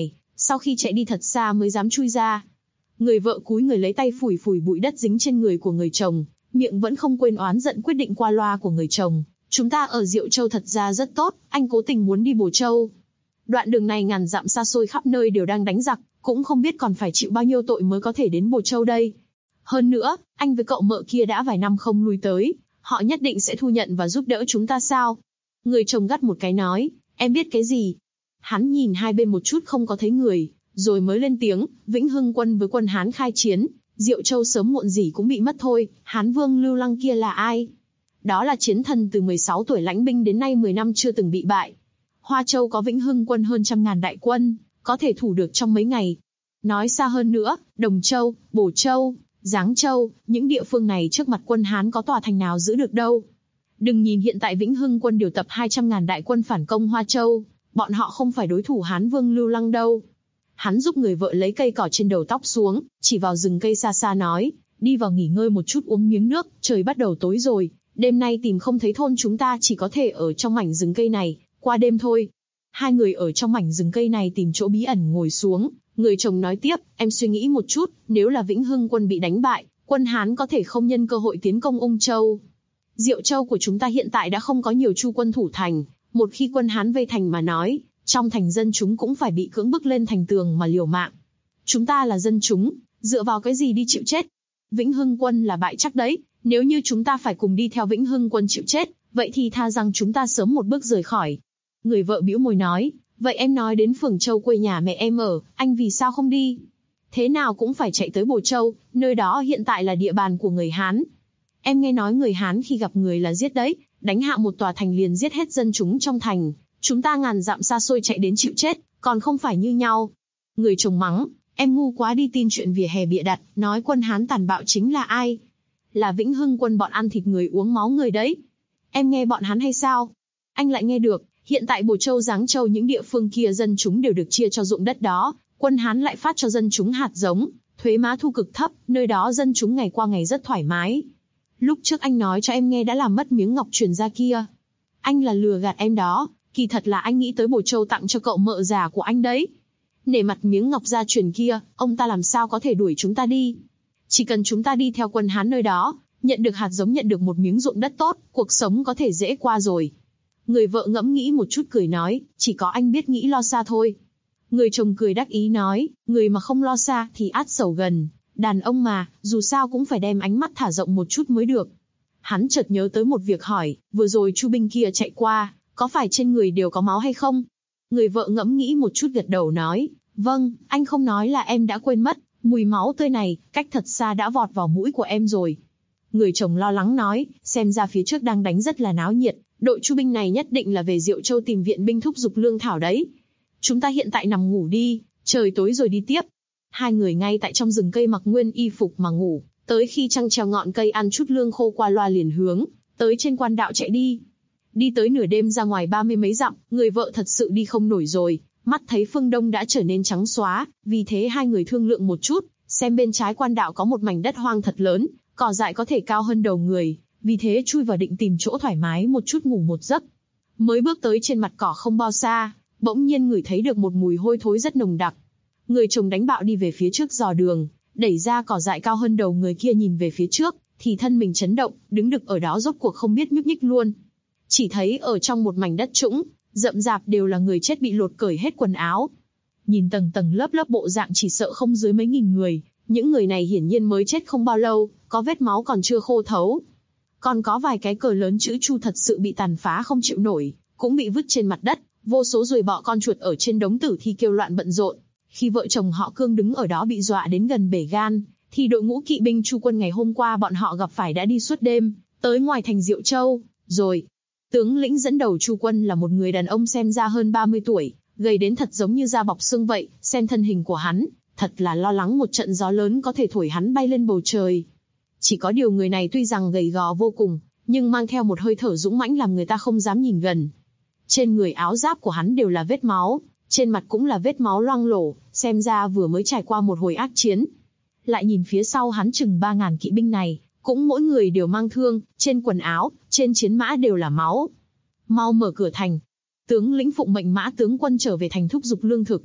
sau khi chạy đi thật xa mới dám chui ra. Người vợ cúi người lấy tay phủi phủi bụi đất dính trên người của người chồng, miệng vẫn không quên oán giận quyết định qua loa của người chồng. Chúng ta ở Diệu Châu thật ra rất tốt, anh cố tình muốn đi Bồ Châu. Đoạn đường này ngàn dặm xa xôi khắp nơi đều đang đánh giặc, cũng không biết còn phải chịu bao nhiêu tội mới có thể đến Bồ Châu đây. Hơn nữa, anh với cậu mợ kia đã vài năm không lui tới, họ nhất định sẽ thu nhận và giúp đỡ chúng ta sao? Người chồng gắt một cái nói, em biết cái gì? Hắn nhìn hai bên một chút không có thấy người, rồi mới lên tiếng, Vĩnh Hưng quân với quân Hán khai chiến, Diệu Châu sớm muộn gì cũng bị mất thôi, Hán vương Lưu Lăng kia là ai? Đó là chiến thần từ 16 tuổi lãnh binh đến nay 10 năm chưa từng bị bại. Hoa Châu có Vĩnh Hưng quân hơn 100.000 đại quân, có thể thủ được trong mấy ngày. Nói xa hơn nữa, Đồng Châu, Bổ Châu, Giáng Châu, những địa phương này trước mặt quân Hán có tòa thành nào giữ được đâu. Đừng nhìn hiện tại Vĩnh Hưng quân điều tập 200.000 đại quân phản công Hoa Châu, bọn họ không phải đối thủ Hán vương Lưu Lăng đâu. Hắn giúp người vợ lấy cây cỏ trên đầu tóc xuống, chỉ vào rừng cây xa xa nói, đi vào nghỉ ngơi một chút uống miếng nước, trời bắt đầu tối rồi, đêm nay tìm không thấy thôn chúng ta chỉ có thể ở trong mảnh rừng cây này, qua đêm thôi. Hai người ở trong mảnh rừng cây này tìm chỗ bí ẩn ngồi xuống, người chồng nói tiếp, em suy nghĩ một chút, nếu là Vĩnh Hưng quân bị đánh bại, quân Hán có thể không nhân cơ hội tiến công Ung Châu. Diệu Châu của chúng ta hiện tại đã không có nhiều chu quân thủ thành, một khi quân Hán vây thành mà nói, trong thành dân chúng cũng phải bị cưỡng bức lên thành tường mà liều mạng. Chúng ta là dân chúng, dựa vào cái gì đi chịu chết? Vĩnh Hưng quân là bại chắc đấy, nếu như chúng ta phải cùng đi theo Vĩnh Hưng quân chịu chết, vậy thì tha rằng chúng ta sớm một bước rời khỏi. Người vợ bĩu môi nói, vậy em nói đến Phường Châu quê nhà mẹ em ở, anh vì sao không đi? Thế nào cũng phải chạy tới Bồ Châu, nơi đó hiện tại là địa bàn của người Hán. Em nghe nói người Hán khi gặp người là giết đấy, đánh hạ một tòa thành liền giết hết dân chúng trong thành. Chúng ta ngàn dặm xa xôi chạy đến chịu chết, còn không phải như nhau. Người chồng mắng, em ngu quá đi tin chuyện vỉa hè bịa đặt, nói quân Hán tàn bạo chính là ai? Là Vĩnh Hưng quân bọn ăn thịt người uống máu người đấy. Em nghe bọn hắn hay sao? Anh lại nghe được, hiện tại Bồ Châu Giáng Châu những địa phương kia dân chúng đều được chia cho ruộng đất đó, quân Hán lại phát cho dân chúng hạt giống, thuế má thu cực thấp, nơi đó dân chúng ngày qua ngày rất thoải mái. Lúc trước anh nói cho em nghe đã làm mất miếng ngọc truyền ra kia. Anh là lừa gạt em đó, kỳ thật là anh nghĩ tới Bồ Châu tặng cho cậu mợ già của anh đấy. Nể mặt miếng ngọc gia truyền kia, ông ta làm sao có thể đuổi chúng ta đi. Chỉ cần chúng ta đi theo quân Hán nơi đó, nhận được hạt giống nhận được một miếng ruộng đất tốt, cuộc sống có thể dễ qua rồi. Người vợ ngẫm nghĩ một chút cười nói, chỉ có anh biết nghĩ lo xa thôi. Người chồng cười đắc ý nói, người mà không lo xa thì át sầu gần. Đàn ông mà, dù sao cũng phải đem ánh mắt thả rộng một chút mới được. Hắn chợt nhớ tới một việc hỏi, vừa rồi Chu binh kia chạy qua, có phải trên người đều có máu hay không? Người vợ ngẫm nghĩ một chút gật đầu nói, vâng, anh không nói là em đã quên mất, mùi máu tươi này, cách thật xa đã vọt vào mũi của em rồi. Người chồng lo lắng nói, xem ra phía trước đang đánh rất là náo nhiệt, đội Chu binh này nhất định là về Diệu Châu tìm viện binh thúc giục lương thảo đấy. Chúng ta hiện tại nằm ngủ đi, trời tối rồi đi tiếp. Hai người ngay tại trong rừng cây mặc nguyên y phục mà ngủ, tới khi trăng treo ngọn cây ăn chút lương khô qua loa liền hướng tới trên quan đạo chạy đi. Đi tới nửa đêm ra ngoài 30 mấy dặm, người vợ thật sự đi không nổi rồi, mắt thấy phương đông đã trở nên trắng xóa, vì thế hai người thương lượng một chút, xem bên trái quan đạo có một mảnh đất hoang thật lớn, cỏ dại có thể cao hơn đầu người, vì thế chui vào định tìm chỗ thoải mái một chút ngủ một giấc. Mới bước tới trên mặt cỏ không bao xa, bỗng nhiên ngửi thấy được một mùi hôi thối rất nồng đặc. Người chồng đánh bạo đi về phía trước dò đường, đẩy ra cỏ dại cao hơn đầu người kia nhìn về phía trước, thì thân mình chấn động, đứng đực ở đó rốt cuộc không biết nhúc nhích luôn. Chỉ thấy ở trong một mảnh đất trũng, rậm rạp đều là người chết bị lột cởi hết quần áo. Nhìn tầng tầng lớp lớp bộ dạng chỉ sợ không dưới mấy nghìn người, những người này hiển nhiên mới chết không bao lâu, có vết máu còn chưa khô thấu. Còn có vài cái cờ lớn chữ Chu thật sự bị tàn phá không chịu nổi, cũng bị vứt trên mặt đất, vô số ruồi bọ con chuột ở trên đống tử thi kêu loạn bận rộn. Khi vợ chồng họ Cương đứng ở đó bị dọa đến gần bể gan, thì đội ngũ kỵ binh Chu quân ngày hôm qua bọn họ gặp phải đã đi suốt đêm, tới ngoài thành Diệu Châu, rồi. Tướng lĩnh dẫn đầu Chu quân là một người đàn ông xem ra hơn 30 tuổi, gầy đến thật giống như da bọc xương vậy, xem thân hình của hắn, thật là lo lắng một trận gió lớn có thể thổi hắn bay lên bầu trời. Chỉ có điều người này tuy rằng gầy gò vô cùng, nhưng mang theo một hơi thở dũng mãnh làm người ta không dám nhìn gần. Trên người áo giáp của hắn đều là vết máu, trên mặt cũng là vết máu loang lổ, xem ra vừa mới trải qua một hồi ác chiến. Lại nhìn phía sau hắn chừng 3.000 kỵ binh này, cũng mỗi người đều mang thương, trên quần áo, trên chiến mã đều là máu. Mau mở cửa thành. Tướng lĩnh phụng mệnh mã tướng quân trở về thành thúc giục lương thực.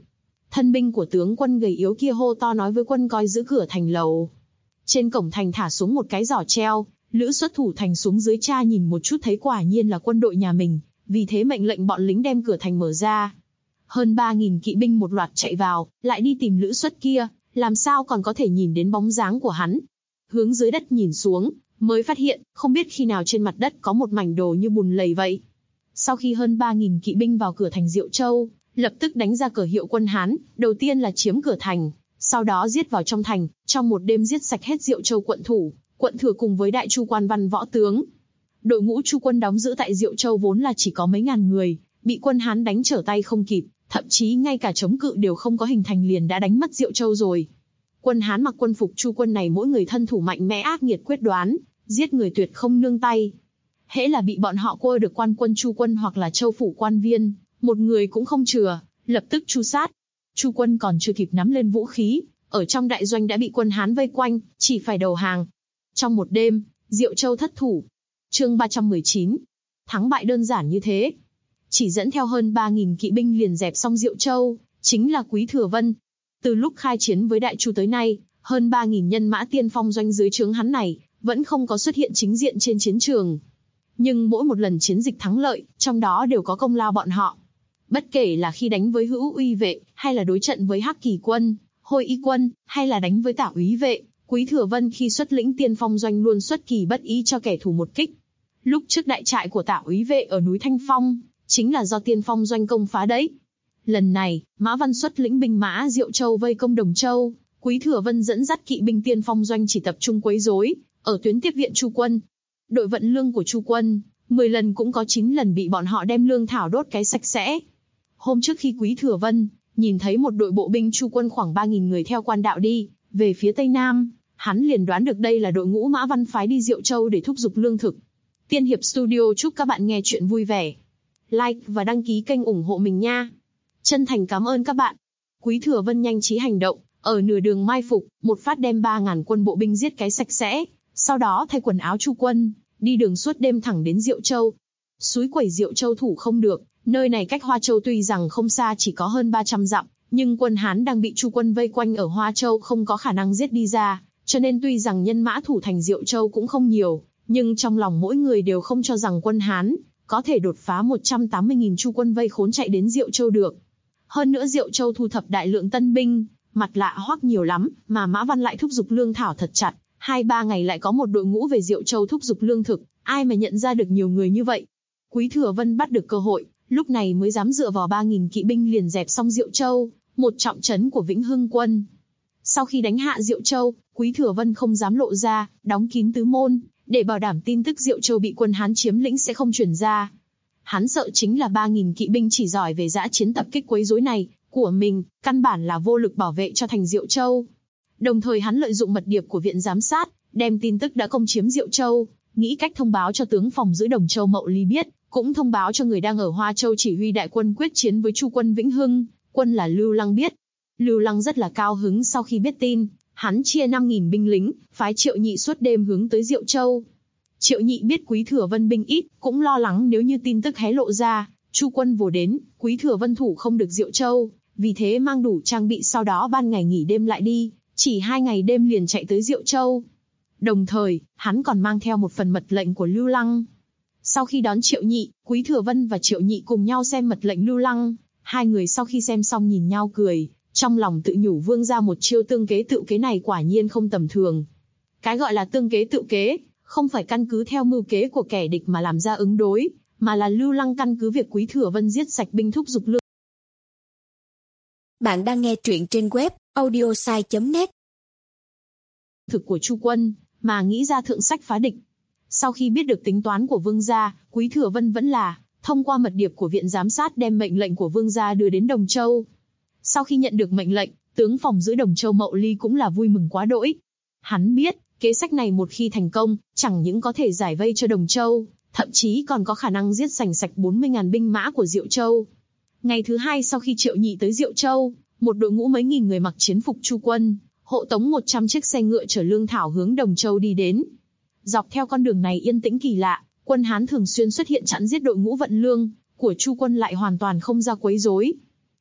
Thân binh của tướng quân gầy yếu kia hô to nói với quân coi giữ cửa thành lầu. Trên cổng thành thả xuống một cái giỏ treo, Lữ Xuất thủ thành xuống dưới tra nhìn một chút thấy quả nhiên là quân đội nhà mình, vì thế mệnh lệnh bọn lính đem cửa thành mở ra. Hơn 3.000 kỵ binh một loạt chạy vào, lại đi tìm Lữ Xuất kia, làm sao còn có thể nhìn đến bóng dáng của hắn. Hướng dưới đất nhìn xuống, mới phát hiện, không biết khi nào trên mặt đất có một mảnh đồ như bùn lầy vậy. Sau khi hơn 3.000 kỵ binh vào cửa thành Diệu Châu, lập tức đánh ra cờ hiệu quân Hán, đầu tiên là chiếm cửa thành, sau đó giết vào trong thành, trong một đêm giết sạch hết Diệu Châu quận thủ, quận thừa cùng với đại chu quan văn võ tướng. Đội ngũ chu quân đóng giữ tại Diệu Châu vốn là chỉ có mấy ngàn người, bị quân Hán đánh trở tay không kịp, thậm chí ngay cả chống cự đều không có hình thành liền đã đánh mất Diệu Châu rồi. Quân Hán mặc quân phục chu quân này mỗi người thân thủ mạnh mẽ ác nghiệt quyết đoán, giết người tuyệt không nương tay. Hễ là bị bọn họ quơ được quan quân chu quân hoặc là châu phủ quan viên, một người cũng không chừa, lập tức tru sát. Chu quân còn chưa kịp nắm lên vũ khí, ở trong đại doanh đã bị quân Hán vây quanh, chỉ phải đầu hàng. Trong một đêm, Diệu Châu thất thủ. Chương 319. Thắng bại đơn giản như thế. Chỉ dẫn theo hơn 3.000 kỵ binh liền dẹp xong Diệu Châu, chính là Quý Thừa Vân. Từ lúc khai chiến với Đại Chu tới nay, hơn 3.000 nhân mã tiên phong doanh dưới trướng hắn này, vẫn không có xuất hiện chính diện trên chiến trường. Nhưng mỗi một lần chiến dịch thắng lợi, trong đó đều có công lao bọn họ. Bất kể là khi đánh với Hữu Uy vệ, hay là đối trận với Hắc Kỳ quân, Hồi Y quân, hay là đánh với Tả Úy vệ, Quý Thừa Vân khi xuất lĩnh tiên phong doanh luôn xuất kỳ bất ý cho kẻ thù một kích. Lúc trước đại trại của Tả Úy vệ ở núi Thanh Phong, chính là do tiên phong doanh công phá đấy. Lần này, Mã Văn xuất lĩnh binh mã Diệu Châu vây công Đồng Châu, Quý Thừa Vân dẫn dắt kỵ binh tiên phong doanh chỉ tập trung quấy rối ở tuyến tiếp viện Chu quân. Đội vận lương của Chu quân, 10 lần cũng có 9 lần bị bọn họ đem lương thảo đốt cái sạch sẽ. Hôm trước khi Quý Thừa Vân nhìn thấy một đội bộ binh Chu quân khoảng 3.000 người theo quan đạo đi về phía tây nam, hắn liền đoán được đây là đội ngũ Mã Văn phái đi Diệu Châu để thúc giục lương thực. Tiên Hiệp Studio chúc các bạn nghe chuyện vui vẻ. Like và đăng ký kênh ủng hộ mình nha. Chân thành cảm ơn các bạn. Quý Thừa Vân nhanh trí hành động, ở nửa đường mai phục, một phát đem 3.000 quân bộ binh giết cái sạch sẽ, sau đó thay quần áo Chu quân, đi đường suốt đêm thẳng đến Diệu Châu. Suối quẩy Diệu Châu thủ không được, nơi này cách Hoa Châu tuy rằng không xa chỉ có hơn 300 dặm, nhưng quân Hán đang bị Chu quân vây quanh ở Hoa Châu không có khả năng giết đi ra, cho nên tuy rằng nhân mã thủ thành Diệu Châu cũng không nhiều, nhưng trong lòng mỗi người đều không cho rằng quân Hán có thể đột phá 180.000 Chu quân vây khốn chạy đến Diệu Châu được. Hơn nữa Diệu Châu thu thập đại lượng tân binh, mặt lạ hoắc nhiều lắm, mà Mã Văn lại thúc giục lương thảo thật chặt, 2-3 ngày lại có một đội ngũ về Diệu Châu thúc giục lương thực, ai mà nhận ra được nhiều người như vậy. Quý Thừa Vân bắt được cơ hội, lúc này mới dám dựa vào 3.000 kỵ binh liền dẹp xong Diệu Châu, một trọng trấn của Vĩnh Hưng quân. Sau khi đánh hạ Diệu Châu, Quý Thừa Vân không dám lộ ra, đóng kín tứ môn, để bảo đảm tin tức Diệu Châu bị quân Hán chiếm lĩnh sẽ không truyền ra. Hắn sợ chính là 3.000 kỵ binh chỉ giỏi về dã chiến tập kích quấy rối này của mình, căn bản là vô lực bảo vệ cho thành Diệu Châu. Đồng thời hắn lợi dụng mật điệp của viện giám sát, đem tin tức đã công chiếm Diệu Châu, nghĩ cách thông báo cho tướng phòng giữ Đồng Châu Mậu Ly biết, cũng thông báo cho người đang ở Hoa Châu chỉ huy đại quân quyết chiến với Chu quân Vĩnh Hưng, quân là Lưu Lăng biết. Lưu Lăng rất là cao hứng sau khi biết tin, hắn chia 5.000 binh lính, phái Triệu Nhị suốt đêm hướng tới Diệu Châu. Triệu Nhị biết Quý Thừa Vân binh ít, cũng lo lắng nếu như tin tức hé lộ ra, Chu quân vồ đến, Quý Thừa Vân thủ không được Diệu Châu, vì thế mang đủ trang bị sau đó ban ngày nghỉ đêm lại đi, chỉ 2 ngày đêm liền chạy tới Diệu Châu. Đồng thời, hắn còn mang theo một phần mật lệnh của Lưu Lăng. Sau khi đón Triệu Nhị, Quý Thừa Vân và Triệu Nhị cùng nhau xem mật lệnh Lưu Lăng, hai người sau khi xem xong nhìn nhau cười, trong lòng tự nhủ Vương ra một chiêu tương kế tự kế này quả nhiên không tầm thường. Cái gọi là tương kế tự kế, không phải căn cứ theo mưu kế của kẻ địch mà làm ra ứng đối, mà là Lưu Lăng căn cứ việc Quý Thừa Vân giết sạch binh thúc giục lương. Bạn đang nghe truyện trên web audiosai.net. Thực của Chu quân, mà nghĩ ra thượng sách phá địch. Sau khi biết được tính toán của Vương gia, Quý Thừa Vân vẫn là thông qua mật điệp của viện giám sát đem mệnh lệnh của Vương gia đưa đến Đồng Châu. Sau khi nhận được mệnh lệnh, tướng phòng giữ Đồng Châu Mậu Ly cũng là vui mừng quá đỗi. Hắn biết, kế sách này một khi thành công, chẳng những có thể giải vây cho Đồng Châu, thậm chí còn có khả năng giết sành sạch 40.000 binh mã của Diệu Châu. Ngày thứ hai sau khi Triệu Nhị tới Diệu Châu, một đội ngũ mấy nghìn người mặc chiến phục Chu quân, hộ tống 100 chiếc xe ngựa chở lương thảo hướng Đồng Châu đi đến. Dọc theo con đường này yên tĩnh kỳ lạ, quân Hán thường xuyên xuất hiện chặn giết đội ngũ vận lương của Chu quân lại hoàn toàn không ra quấy rối.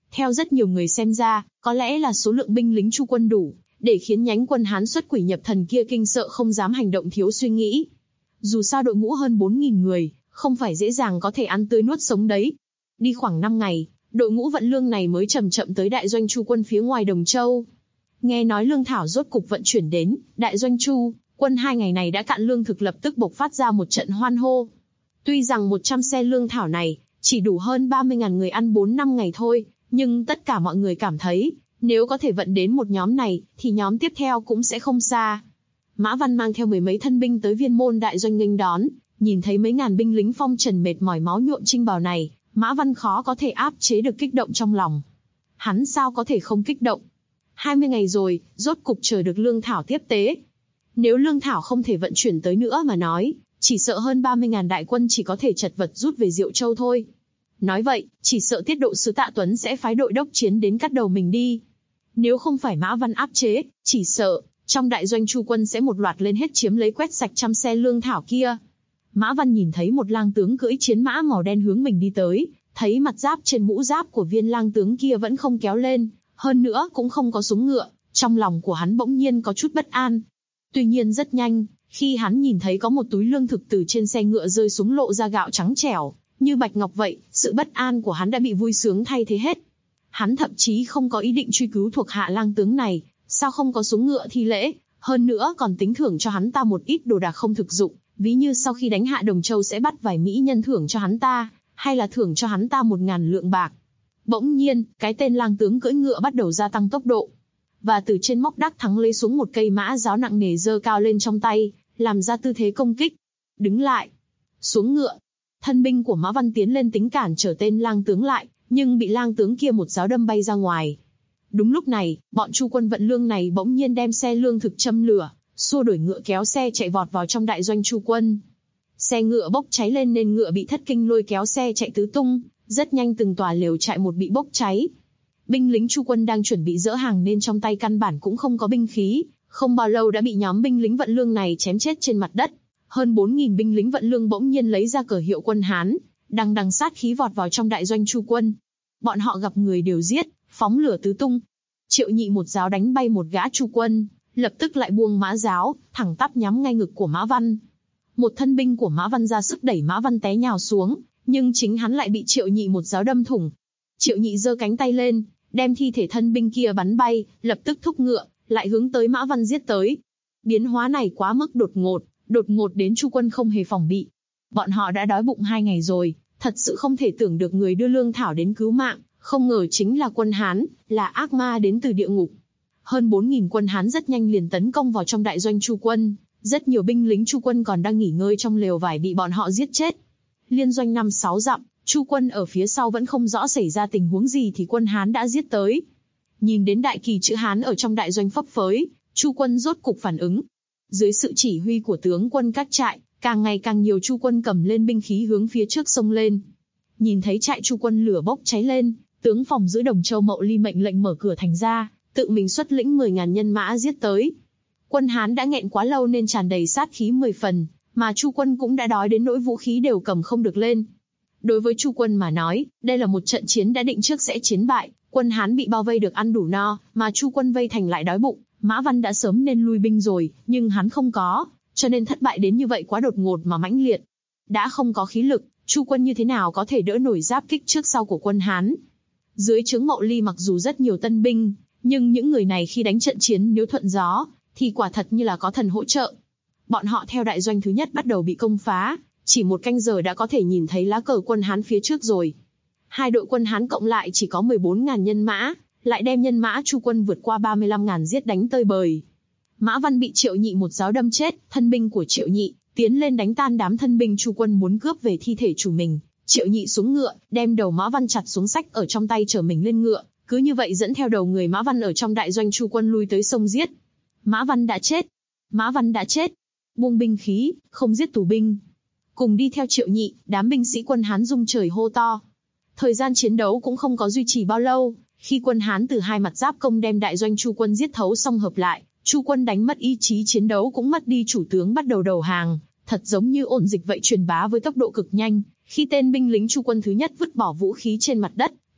Theo rất nhiều người xem ra, có lẽ là số lượng binh lính Chu quân đủ, để khiến nhánh quân Hán xuất quỷ nhập thần kia kinh sợ không dám hành động thiếu suy nghĩ. Dù sao đội ngũ hơn 4.000 người, không phải dễ dàng có thể ăn tươi nuốt sống đấy. Đi khoảng 5 ngày, đội ngũ vận lương này mới chậm chậm tới đại doanh Chu quân phía ngoài Đồng Châu. Nghe nói lương thảo rốt cục vận chuyển đến, đại doanh Chu quân 2 ngày này đã cạn lương thực, lập tức bộc phát ra một trận hoan hô. Tuy rằng 100 xe lương thảo này chỉ đủ hơn 30.000 người ăn 4-5 ngày thôi, nhưng tất cả mọi người cảm thấy, nếu có thể vận đến một nhóm này, thì nhóm tiếp theo cũng sẽ không xa. Mã Văn mang theo mười mấy thân binh tới Viên Môn đại doanh nghênh đón, nhìn thấy mấy ngàn binh lính phong trần mệt mỏi máu nhuộm chinh bào này, Mã Văn khó có thể áp chế được kích động trong lòng. Hắn sao có thể không kích động? 20 ngày rồi, rốt cục chờ được lương thảo tiếp tế. Nếu lương thảo không thể vận chuyển tới nữa mà nói, chỉ sợ hơn 30.000 đại quân chỉ có thể chật vật rút về Diệu Châu thôi. Nói vậy, chỉ sợ Tiết độ sứ Tạ Tuấn sẽ phái đội đốc chiến đến cắt đầu mình đi. Nếu không phải Mã Văn áp chế, chỉ sợ trong đại doanh Chu quân sẽ một loạt lên hết chiếm lấy quét sạch trăm xe lương thảo kia. Mã Văn nhìn thấy một lang tướng cưỡi chiến mã màu đen hướng mình đi tới, thấy mặt giáp trên mũ giáp của viên lang tướng kia vẫn không kéo lên, hơn nữa cũng không có súng ngựa, trong lòng của hắn bỗng nhiên có chút bất an. Tuy nhiên rất nhanh, khi hắn nhìn thấy có một túi lương thực từ trên xe ngựa rơi xuống lộ ra gạo trắng trẻo, như bạch ngọc vậy, sự bất an của hắn đã bị vui sướng thay thế hết. Hắn thậm chí không có ý định truy cứu thuộc hạ lang tướng này, sao không có súng ngựa thi lễ, hơn nữa còn tính thưởng cho hắn ta một ít đồ đạc không thực dụng, ví như sau khi đánh hạ Đồng Châu sẽ bắt vài mỹ nhân thưởng cho hắn ta, hay là thưởng cho hắn ta 1.000 lượng bạc. Bỗng nhiên, cái tên lang tướng cưỡi ngựa bắt đầu gia tăng tốc độ, và từ trên móc đắc thắng lấy xuống một cây mã giáo nặng nề giơ cao lên trong tay, làm ra tư thế công kích. Đứng lại, xuống ngựa. Thân binh của Mã Văn tiến lên tính cản trở tên lang tướng lại, nhưng bị lang tướng kia một giáo đâm bay ra ngoài. Đúng lúc này, bọn Chu quân vận lương này bỗng nhiên đem xe lương thực châm lửa, xua đuổi ngựa kéo xe chạy vọt vào trong đại doanh Chu quân. Xe ngựa bốc cháy lên nên ngựa bị thất kinh lôi kéo xe chạy tứ tung, rất nhanh từng tòa lều trại một bị bốc cháy. Binh lính Chu quân đang chuẩn bị dỡ hàng nên trong tay căn bản cũng không có binh khí, không bao lâu đã bị nhóm binh lính vận lương này chém chết trên mặt đất. Hơn 4.000 binh lính vận lương bỗng nhiên lấy ra cờ hiệu quân Hán, đằng đằng sát khí vọt vào trong đại doanh Chu quân. Bọn họ gặp người đều giết, phóng lửa tứ tung. Triệu Nhị một giáo đánh bay một gã Chu quân, lập tức lại buông mã giáo, thẳng tắp nhắm ngay ngực của Mã Văn. Một thân binh của Mã Văn ra sức đẩy Mã Văn té nhào xuống, nhưng chính hắn lại bị Triệu Nhị một giáo đâm thủng. Triệu Nhị giơ cánh tay lên, đem thi thể thân binh kia bắn bay, lập tức thúc ngựa, lại hướng tới Mã Văn giết tới. Biến hóa này quá mức đột ngột đến Chu quân không hề phòng bị. Bọn họ đã đói bụng 2 ngày rồi, thật sự không thể tưởng được người đưa lương thảo đến cứu mạng, không ngờ chính là quân Hán, là ác ma đến từ địa ngục. Hơn 4.000 quân Hán rất nhanh liền tấn công vào trong đại doanh Chu quân, rất nhiều binh lính Chu quân còn đang nghỉ ngơi trong lều vải bị bọn họ giết chết. Liên doanh 5-6 dặm, Chu quân ở phía sau vẫn không rõ xảy ra tình huống gì thì quân Hán đã giết tới. Nhìn đến đại kỳ chữ Hán ở trong đại doanh phấp phới, Chu quân rốt cục phản ứng. Dưới sự chỉ huy của tướng quân các trại, càng ngày càng nhiều Chu quân cầm lên binh khí hướng phía trước xông lên. Nhìn thấy trại Chu quân lửa bốc cháy lên, tướng phòng giữ Đồng Châu Mậu Ly mệnh lệnh mở cửa thành ra, tự mình xuất lĩnh 10.000 nhân mã giết tới. Quân Hán đã nghẹn quá lâu nên tràn đầy sát khí 10 phần, mà Chu quân cũng đã đói đến nỗi vũ khí đều cầm không được lên. Đối với Chu quân mà nói, đây là một trận chiến đã định trước sẽ chiến bại, quân Hán bị bao vây được ăn đủ no, mà Chu quân vây thành lại đói bụng. Mã Văn đã sớm nên lui binh rồi, nhưng hắn không có, cho nên thất bại đến như vậy quá đột ngột mà mãnh liệt. Đã không có khí lực, Chu quân như thế nào có thể đỡ nổi giáp kích trước sau của quân Hán. Dưới trướng Mậu Ly mặc dù rất nhiều tân binh, nhưng những người này khi đánh trận chiến nếu thuận gió, thì quả thật như là có thần hỗ trợ. Bọn họ theo đại doanh thứ nhất bắt đầu bị công phá, chỉ 1 canh giờ đã có thể nhìn thấy lá cờ quân Hán phía trước rồi. 2 đội quân Hán cộng lại chỉ có 14.000 nhân mã, lại đem nhân mã Chu quân vượt qua 35.000 giết đánh tơi bời. Mã Văn bị Triệu Nhị một giáo đâm chết, thân binh của Triệu Nhị tiến lên đánh tan đám thân binh Chu quân muốn cướp về thi thể chủ mình. Triệu Nhị xuống ngựa, đem đầu Mã Văn chặt xuống xách ở trong tay chở mình lên ngựa, cứ như vậy dẫn theo đầu người Mã Văn ở trong đại doanh Chu quân lui tới sông giết. Mã Văn đã chết, Mã Văn đã chết. Buông binh khí, không giết tù binh. Cùng đi theo Triệu Nhị, đám binh sĩ quân Hán rung trời hô to. Thời gian chiến đấu cũng không có duy trì bao lâu. Khi quân Hán từ hai mặt giáp công đem đại doanh Chu quân giết thấu xong hợp lại, Chu quân đánh mất ý chí chiến đấu cũng mất đi chủ tướng bắt đầu đầu hàng, thật giống như ôn dịch vậy truyền bá với tốc độ cực nhanh. Khi tên binh lính Chu quân thứ nhất vứt bỏ vũ khí trên mặt đất,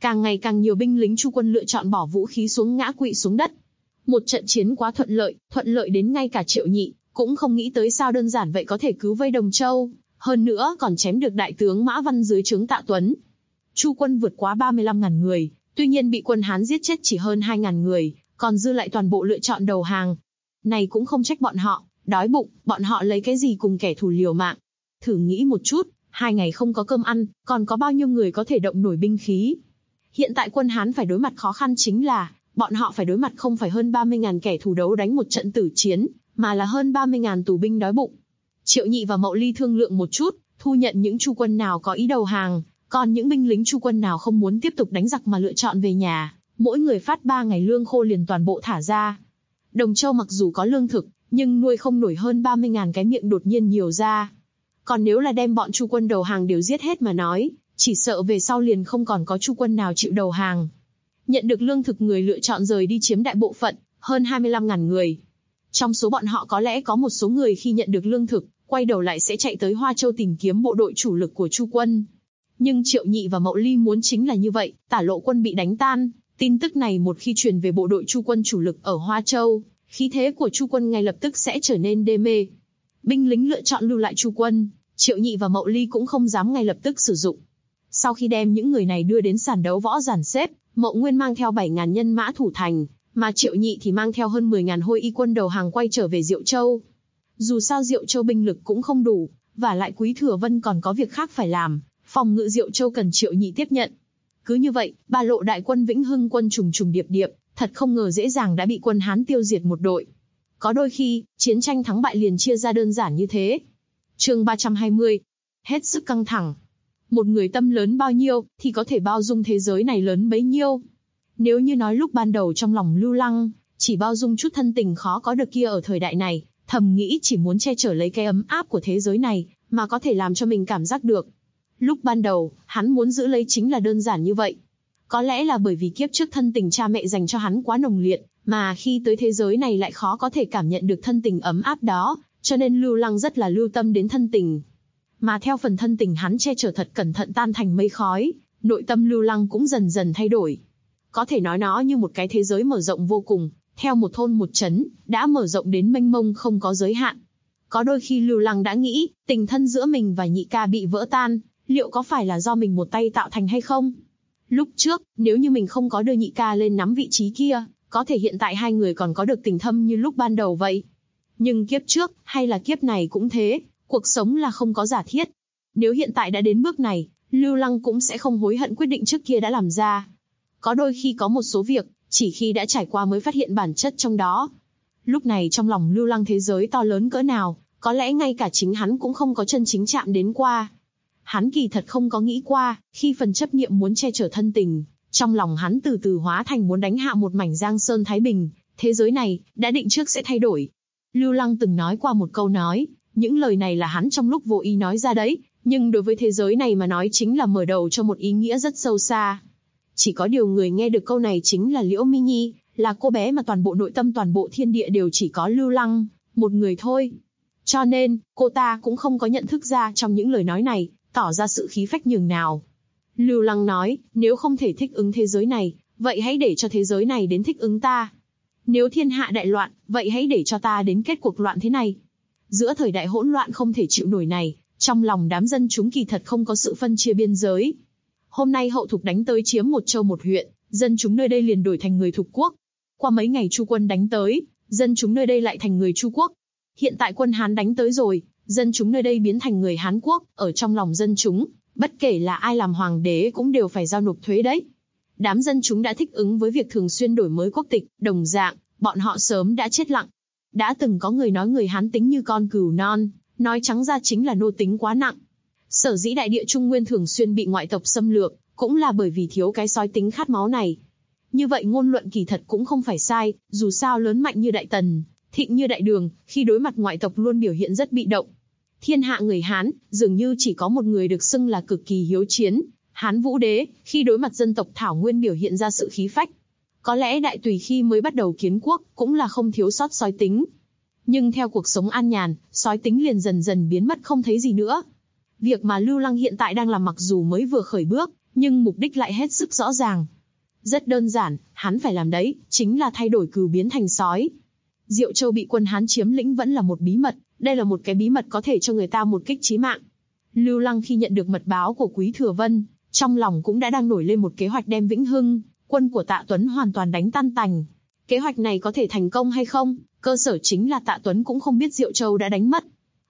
Càng ngày càng nhiều binh lính Chu quân lựa chọn bỏ vũ khí xuống ngã quỵ xuống đất. Một trận chiến quá thuận lợi đến ngay cả Triệu Nhị cũng không nghĩ tới sao đơn giản vậy có thể cứu vây Đồng Châu, hơn nữa còn chém được đại tướng Mã Văn dưới trướng Tạ Tuấn. Chu quân vượt quá 35.000 người, tuy nhiên bị quân Hán giết chết chỉ hơn 2.000 người, còn dư lại toàn bộ lựa chọn đầu hàng. Này cũng không trách bọn họ, đói bụng, bọn họ lấy cái gì cùng kẻ thù liều mạng. Thử nghĩ một chút, 2 ngày không có cơm ăn, còn có bao nhiêu người có thể động nổi binh khí. Hiện tại quân Hán phải đối mặt khó khăn chính là, bọn họ phải đối mặt không phải hơn 30.000 kẻ thù đấu đánh một trận tử chiến, mà là hơn 30.000 tù binh đói bụng. Triệu Nhị và Mậu Ly thương lượng một chút, thu nhận những Chu quân nào có ý đầu hàng, còn những binh lính Chu quân nào không muốn tiếp tục đánh giặc mà lựa chọn về nhà, mỗi người phát 3 ngày lương khô liền toàn bộ thả ra. Đồng Châu mặc dù có lương thực, nhưng nuôi không nổi hơn 30.000 cái miệng đột nhiên nhiều ra. Còn nếu là đem bọn Chu quân đầu hàng đều giết hết mà nói, chỉ sợ về sau liền không còn có Chu quân nào chịu đầu hàng. Nhận được lương thực người lựa chọn rời đi chiếm đại bộ phận, hơn 25.000 người. Trong số bọn họ có lẽ có một số người khi nhận được lương thực, quay đầu lại sẽ chạy tới Hoa Châu tìm kiếm bộ đội chủ lực của Chu quân. Nhưng Triệu Nhị và Mậu Ly muốn chính là như vậy, Tả Lộ quân bị đánh tan. Tin tức này một khi truyền về bộ đội Chu quân chủ lực ở Hoa Châu, khí thế của Chu quân ngay lập tức sẽ trở nên đê mê. Binh lính lựa chọn lưu lại Chu quân, Triệu Nhị và Mậu Ly cũng không dám ngay lập tức sử dụng. Sau khi đem những người này đưa đến sàn đấu võ dàn xếp, Mậu Nguyên mang theo 7.000 nhân mã thủ thành, mà Triệu Nhị thì mang theo hơn 10.000 hôi y quân đầu hàng quay trở về Diệu Châu. Dù sao Diệu Châu binh lực cũng không đủ, và lại Quý Thừa Vân còn có việc khác phải làm, phòng ngự Diệu Châu cần Triệu Nhị tiếp nhận. Cứ như vậy, Ba Lộ đại quân Vĩnh Hưng quân trùng trùng điệp điệp, thật không ngờ dễ dàng đã bị quân Hán tiêu diệt một đội. Có đôi khi, chiến tranh thắng bại liền chia ra đơn giản như thế. Chương 320. Hết sức căng thẳng. Một người tâm lớn bao nhiêu, thì có thể bao dung thế giới này lớn bấy nhiêu. Nếu như nói lúc ban đầu trong lòng Lưu Lăng, chỉ bao dung chút thân tình khó có được kia ở thời đại này, thầm nghĩ chỉ muốn che chở lấy cái ấm áp của thế giới này, mà có thể làm cho mình cảm giác được. Lúc ban đầu, hắn muốn giữ lấy chính là đơn giản như vậy. Có lẽ là bởi vì kiếp trước thân tình cha mẹ dành cho hắn quá nồng liệt, mà khi tới thế giới này lại khó có thể cảm nhận được thân tình ấm áp đó, cho nên Lưu Lăng rất là lưu tâm đến thân tình. Mà theo phần thân tình hắn che chở thật cẩn thận tan thành mây khói, nội tâm Lưu Lăng cũng dần dần thay đổi. Có thể nói nó như một cái thế giới mở rộng vô cùng, theo một thôn một trấn, đã mở rộng đến mênh mông không có giới hạn. Có đôi khi Lưu Lăng đã nghĩ, tình thân giữa mình và nhị ca bị vỡ tan, liệu có phải là do mình một tay tạo thành hay không? Lúc trước, nếu như mình không có đưa nhị ca lên nắm vị trí kia, có thể hiện tại hai người còn có được tình thâm như lúc ban đầu vậy. Nhưng kiếp trước, hay là kiếp này cũng thế, cuộc sống là không có giả thiết. Nếu hiện tại đã đến bước này, Lưu Lăng cũng sẽ không hối hận quyết định trước kia đã làm ra. Có đôi khi có một số việc, chỉ khi đã trải qua mới phát hiện bản chất trong đó. Lúc này trong lòng Lưu Lăng thế giới to lớn cỡ nào, có lẽ ngay cả chính hắn cũng không có chân chính chạm đến qua. Hắn kỳ thật không có nghĩ qua, khi phần chấp niệm muốn che chở thân tình, trong lòng hắn từ từ hóa thành muốn đánh hạ một mảnh Giang Sơn Thái Bình, thế giới này, đã định trước sẽ thay đổi. Lưu Lăng từng nói qua một câu nói, những lời này là hắn trong lúc vô ý nói ra đấy, nhưng đối với thế giới này mà nói chính là mở đầu cho một ý nghĩa rất sâu xa. Chỉ có điều người nghe được câu này chính là Liễu Mi Nhi, là cô bé mà toàn bộ nội tâm toàn bộ thiên địa đều chỉ có Lưu Lăng, một người thôi. Cho nên, cô ta cũng không có nhận thức ra trong những lời nói này, tỏ ra sự khí phách nhường nào. Lưu Lăng nói, nếu không thể thích ứng thế giới này, vậy hãy để cho thế giới này đến thích ứng ta. Nếu thiên hạ đại loạn, vậy hãy để cho ta đến kết cuộc loạn thế này. Giữa thời đại hỗn loạn không thể chịu nổi này, trong lòng đám dân chúng kỳ thật không có sự phân chia biên giới. Hôm nay Hậu Thục đánh tới chiếm một châu một huyện, dân chúng nơi đây liền đổi thành người Thục quốc. Qua mấy ngày Chu quân đánh tới, dân chúng nơi đây lại thành người Chu quốc. Hiện tại quân Hán đánh tới rồi, dân chúng nơi đây biến thành người Hán quốc, ở trong lòng dân chúng, bất kể là ai làm hoàng đế cũng đều phải giao nộp thuế đấy. Đám dân chúng đã thích ứng với việc thường xuyên đổi mới quốc tịch, đồng dạng, bọn họ sớm đã chết lặng. Đã từng có người nói người Hán tính như con cừu non, nói trắng ra chính là nô tính quá nặng. Sở dĩ đại địa Trung Nguyên thường xuyên bị ngoại tộc xâm lược, cũng là bởi vì thiếu cái sói tính khát máu này. Như vậy ngôn luận kỳ thật cũng không phải sai, dù sao lớn mạnh như Đại Tần, thịnh như Đại Đường, khi đối mặt ngoại tộc luôn biểu hiện rất bị động. Thiên hạ người Hán, dường như chỉ có một người được xưng là cực kỳ hiếu chiến, Hán Vũ Đế, khi đối mặt dân tộc Thảo Nguyên biểu hiện ra sự khí phách. Có lẽ Đại Tùy khi mới bắt đầu kiến quốc, cũng là không thiếu sót sói tính. Nhưng theo cuộc sống an nhàn, sói tính liền dần dần biến mất không thấy gì nữa. Việc mà Lưu Lăng hiện tại đang làm mặc dù mới vừa khởi bước, nhưng mục đích lại hết sức rõ ràng. Rất đơn giản, hắn phải làm đấy, chính là thay đổi cừu biến thành sói. Diệu Châu bị quân Hán chiếm lĩnh vẫn là một bí mật, đây là một cái bí mật có thể cho người ta một kích chí mạng. Lưu Lăng khi nhận được mật báo của Quý Thừa Vân, trong lòng cũng đã đang nổi lên một kế hoạch đem Vĩnh Hưng, quân của Tạ Tuấn hoàn toàn đánh tan tành. Kế hoạch này có thể thành công hay không, cơ sở chính là Tạ Tuấn cũng không biết Diệu Châu đã đánh mất.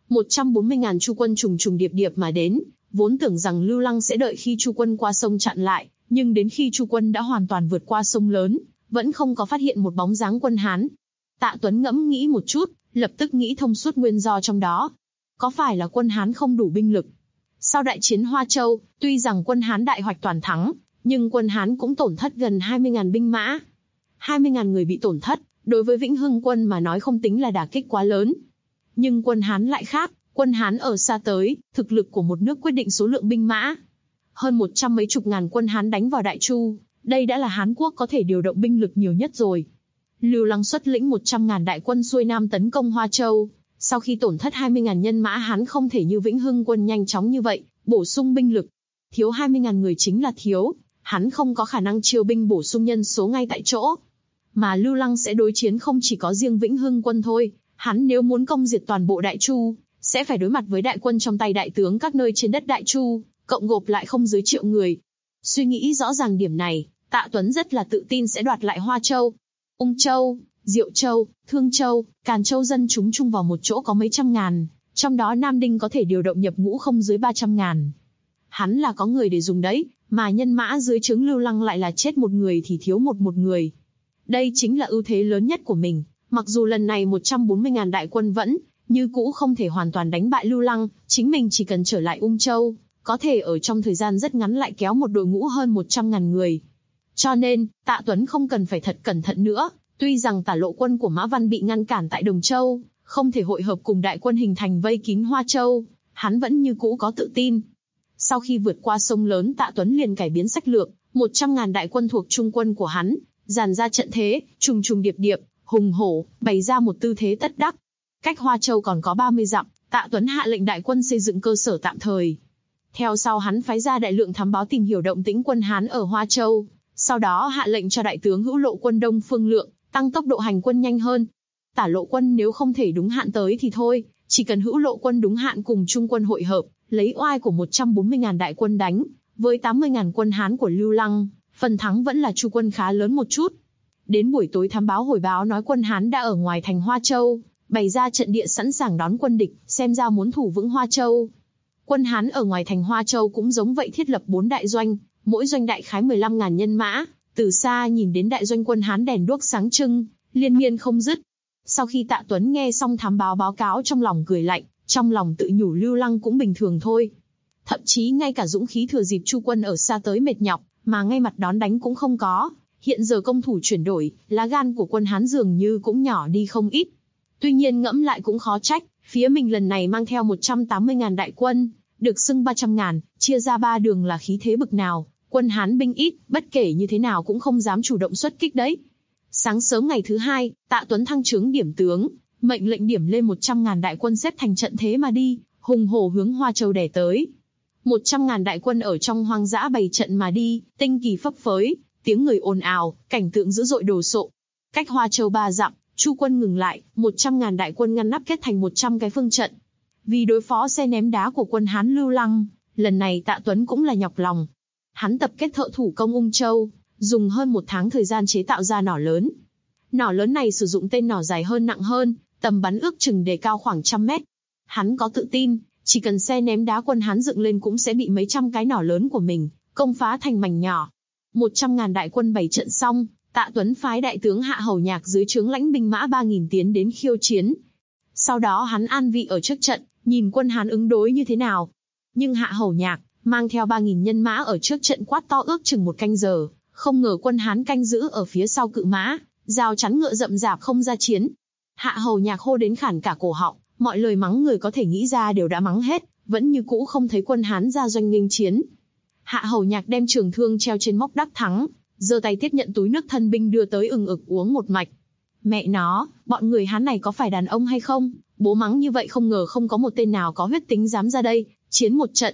140.000 Chu quân trùng trùng điệp điệp mà đến, vốn tưởng rằng Lưu Lăng sẽ đợi khi Chu quân qua sông chặn lại, nhưng đến khi Chu quân đã hoàn toàn vượt qua sông lớn, vẫn không có phát hiện một bóng dáng quân Hán. Tạ Tuấn ngẫm nghĩ một chút, lập tức nghĩ thông suốt nguyên do trong đó. Có phải là quân Hán không đủ binh lực? Sau đại chiến Hoa Châu, tuy rằng quân Hán đại hoạch toàn thắng, nhưng quân Hán cũng tổn thất gần 20.000 binh mã. 20.000 người bị tổn thất, đối với Vĩnh Hưng quân mà nói không tính là đả kích quá lớn. Nhưng quân Hán lại khác, quân Hán ở xa tới, thực lực của một nước quyết định số lượng binh mã. Hơn 100 mấy chục ngàn quân Hán đánh vào Đại Chu, đây đã là Hán quốc có thể điều động binh lực nhiều nhất rồi. Lưu Lăng xuất lĩnh 100.000 đại quân xuôi nam tấn công Hoa Châu. Sau khi tổn thất 20.000 nhân mã, hắn không thể như Vĩnh Hưng quân nhanh chóng như vậy, bổ sung binh lực. Thiếu 20.000 người chính là thiếu, hắn không có khả năng chiêu binh bổ sung nhân số ngay tại chỗ. Mà Lưu Lăng sẽ đối chiến không chỉ có riêng Vĩnh Hưng quân thôi, hắn nếu muốn công diệt toàn bộ Đại Chu, sẽ phải đối mặt với đại quân trong tay đại tướng các nơi trên đất Đại Chu, cộng gộp lại không dưới 1.000.000 người. Suy nghĩ rõ ràng điểm này, Tạ Tuấn rất là tự tin sẽ đoạt lại Hoa Châu. Ung Châu, Diệu Châu, Thương Châu, Càn Châu dân chúng chung vào một chỗ có mấy trăm ngàn, trong đó Nam Đinh có thể điều động nhập ngũ không dưới 300.000. Hắn là có người để dùng đấy, mà nhân mã dưới trướng Lưu Lăng lại là chết một người thì thiếu một người. Đây chính là ưu thế lớn nhất của mình, mặc dù lần này 140.000 đại quân vẫn như cũ không thể hoàn toàn đánh bại Lưu Lăng, chính mình chỉ cần trở lại Ung Châu, có thể ở trong thời gian rất ngắn lại kéo một đội ngũ hơn 100.000 người. Cho nên, Tạ Tuấn không cần phải thật cẩn thận nữa, tuy rằng Tả Lộ quân của Mã Văn bị ngăn cản tại Đồng Châu, không thể hội hợp cùng đại quân hình thành vây kín Hoa Châu, hắn vẫn như cũ có tự tin. Sau khi vượt qua sông lớn, Tạ Tuấn liền cải biến sách lược, 100.000 đại quân thuộc trung quân của hắn, dàn ra trận thế, trùng trùng điệp điệp, hùng hổ, bày ra một tư thế tất đắc. Cách Hoa Châu còn có 30 dặm, Tạ Tuấn hạ lệnh đại quân xây dựng cơ sở tạm thời. Theo sau hắn phái ra đại lượng thám báo tìm hiểu động tĩnh quân Hán ở Hoa Châu, sau đó hạ lệnh cho đại tướng Hữu Lộ quân Đông Phương Lượng tăng tốc độ hành quân nhanh hơn. Tả Lộ quân nếu không thể đúng hạn tới thì thôi, chỉ cần Hữu Lộ quân đúng hạn cùng trung quân hội hợp, lấy oai của 140.000 đại quân đánh với 80.000 quân Hán của Lưu Lăng, phần thắng vẫn là Chu quân khá lớn một chút. Đến buổi tối thám báo hồi báo nói quân Hán đã ở ngoài thành Hoa Châu, bày ra trận địa sẵn sàng đón quân địch, xem ra muốn thủ vững Hoa Châu. Quân Hán ở ngoài thành Hoa Châu cũng giống vậy, thiết lập 4 đại doanh, mỗi doanh đại khái 15.000 nhân mã, từ xa nhìn đến đại doanh quân Hán đèn đuốc sáng trưng, liên miên không dứt. Sau khi Tạ Tuấn nghe xong thám báo báo cáo, trong lòng cười lạnh, trong lòng tự nhủ Lưu Lăng cũng bình thường thôi. Thậm chí ngay cả dũng khí thừa dịp Chu quân ở xa tới mệt nhọc, mà ngay mặt đón đánh cũng không có. Hiện giờ công thủ chuyển đổi, lá gan của quân Hán dường như cũng nhỏ đi không ít. Tuy nhiên ngẫm lại cũng khó trách, phía mình lần này mang theo 180.000 đại quân, được xưng 300.000, chia ra 3 đường là khí thế bực nào. Quân Hán binh ít, bất kể như thế nào cũng không dám chủ động xuất kích đấy. Sáng sớm ngày thứ 2, Tạ Tuấn thăng trướng điểm tướng, mệnh lệnh điểm lên 100.000 đại quân xếp thành trận thế mà đi, hùng hổ hướng Hoa Châu đè tới. 100.000 đại quân ở trong hoang dã bày trận mà đi, tinh kỳ phấp phới, tiếng người ồn ào, cảnh tượng dữ dội đồ sộ. Cách Hoa Châu 3 dặm, Chu quân ngừng lại, 100.000 đại quân ngăn nắp kết thành 100 cái phương trận. Vì đối phó xe ném đá của quân Hán Lưu Lăng, lần này Tạ Tuấn cũng là nhọc lòng. Hắn tập kết thợ thủ công Ung Châu, dùng hơn 1 tháng thời gian chế tạo ra nỏ lớn. Nỏ lớn này sử dụng tên nỏ dài hơn, nặng hơn, tầm bắn ước chừng đề cao khoảng 100 mét. Hắn có tự tin, chỉ cần xe ném đá quân Hán dựng lên cũng sẽ bị mấy trăm cái nỏ lớn của mình công phá thành mảnh nhỏ. 100.000 đại quân bày trận xong, Tạ Tuấn phái đại tướng Hạ Hầu Nhạc dưới trướng lãnh binh mã 3.000 tiến đến khiêu chiến. Sau đó hắn an vị ở trước trận, nhìn quân Hán ứng đối như thế nào. Nhưng Hạ Hầu Nhạc mang theo 3.000 nhân mã ở trước trận quát to ước chừng 1 canh giờ, không ngờ quân Hán canh giữ ở phía sau cự mã, rào chắn ngựa rậm rạp không ra chiến. Hạ Hầu Nhạc hô đến khản cả cổ họng, mọi lời mắng người có thể nghĩ ra đều đã mắng hết, vẫn như cũ không thấy quân Hán ra doanh nghênh chiến. Hạ Hầu Nhạc đem trường thương treo trên móc đắc thắng, giơ tay tiếp nhận túi nước thân binh đưa tới ừng ực uống một mạch. Mẹ nó, bọn người Hán này có phải đàn ông hay không? Bố mắng như vậy không ngờ không có một tên nào có huyết tính dám ra đây chiến một trận.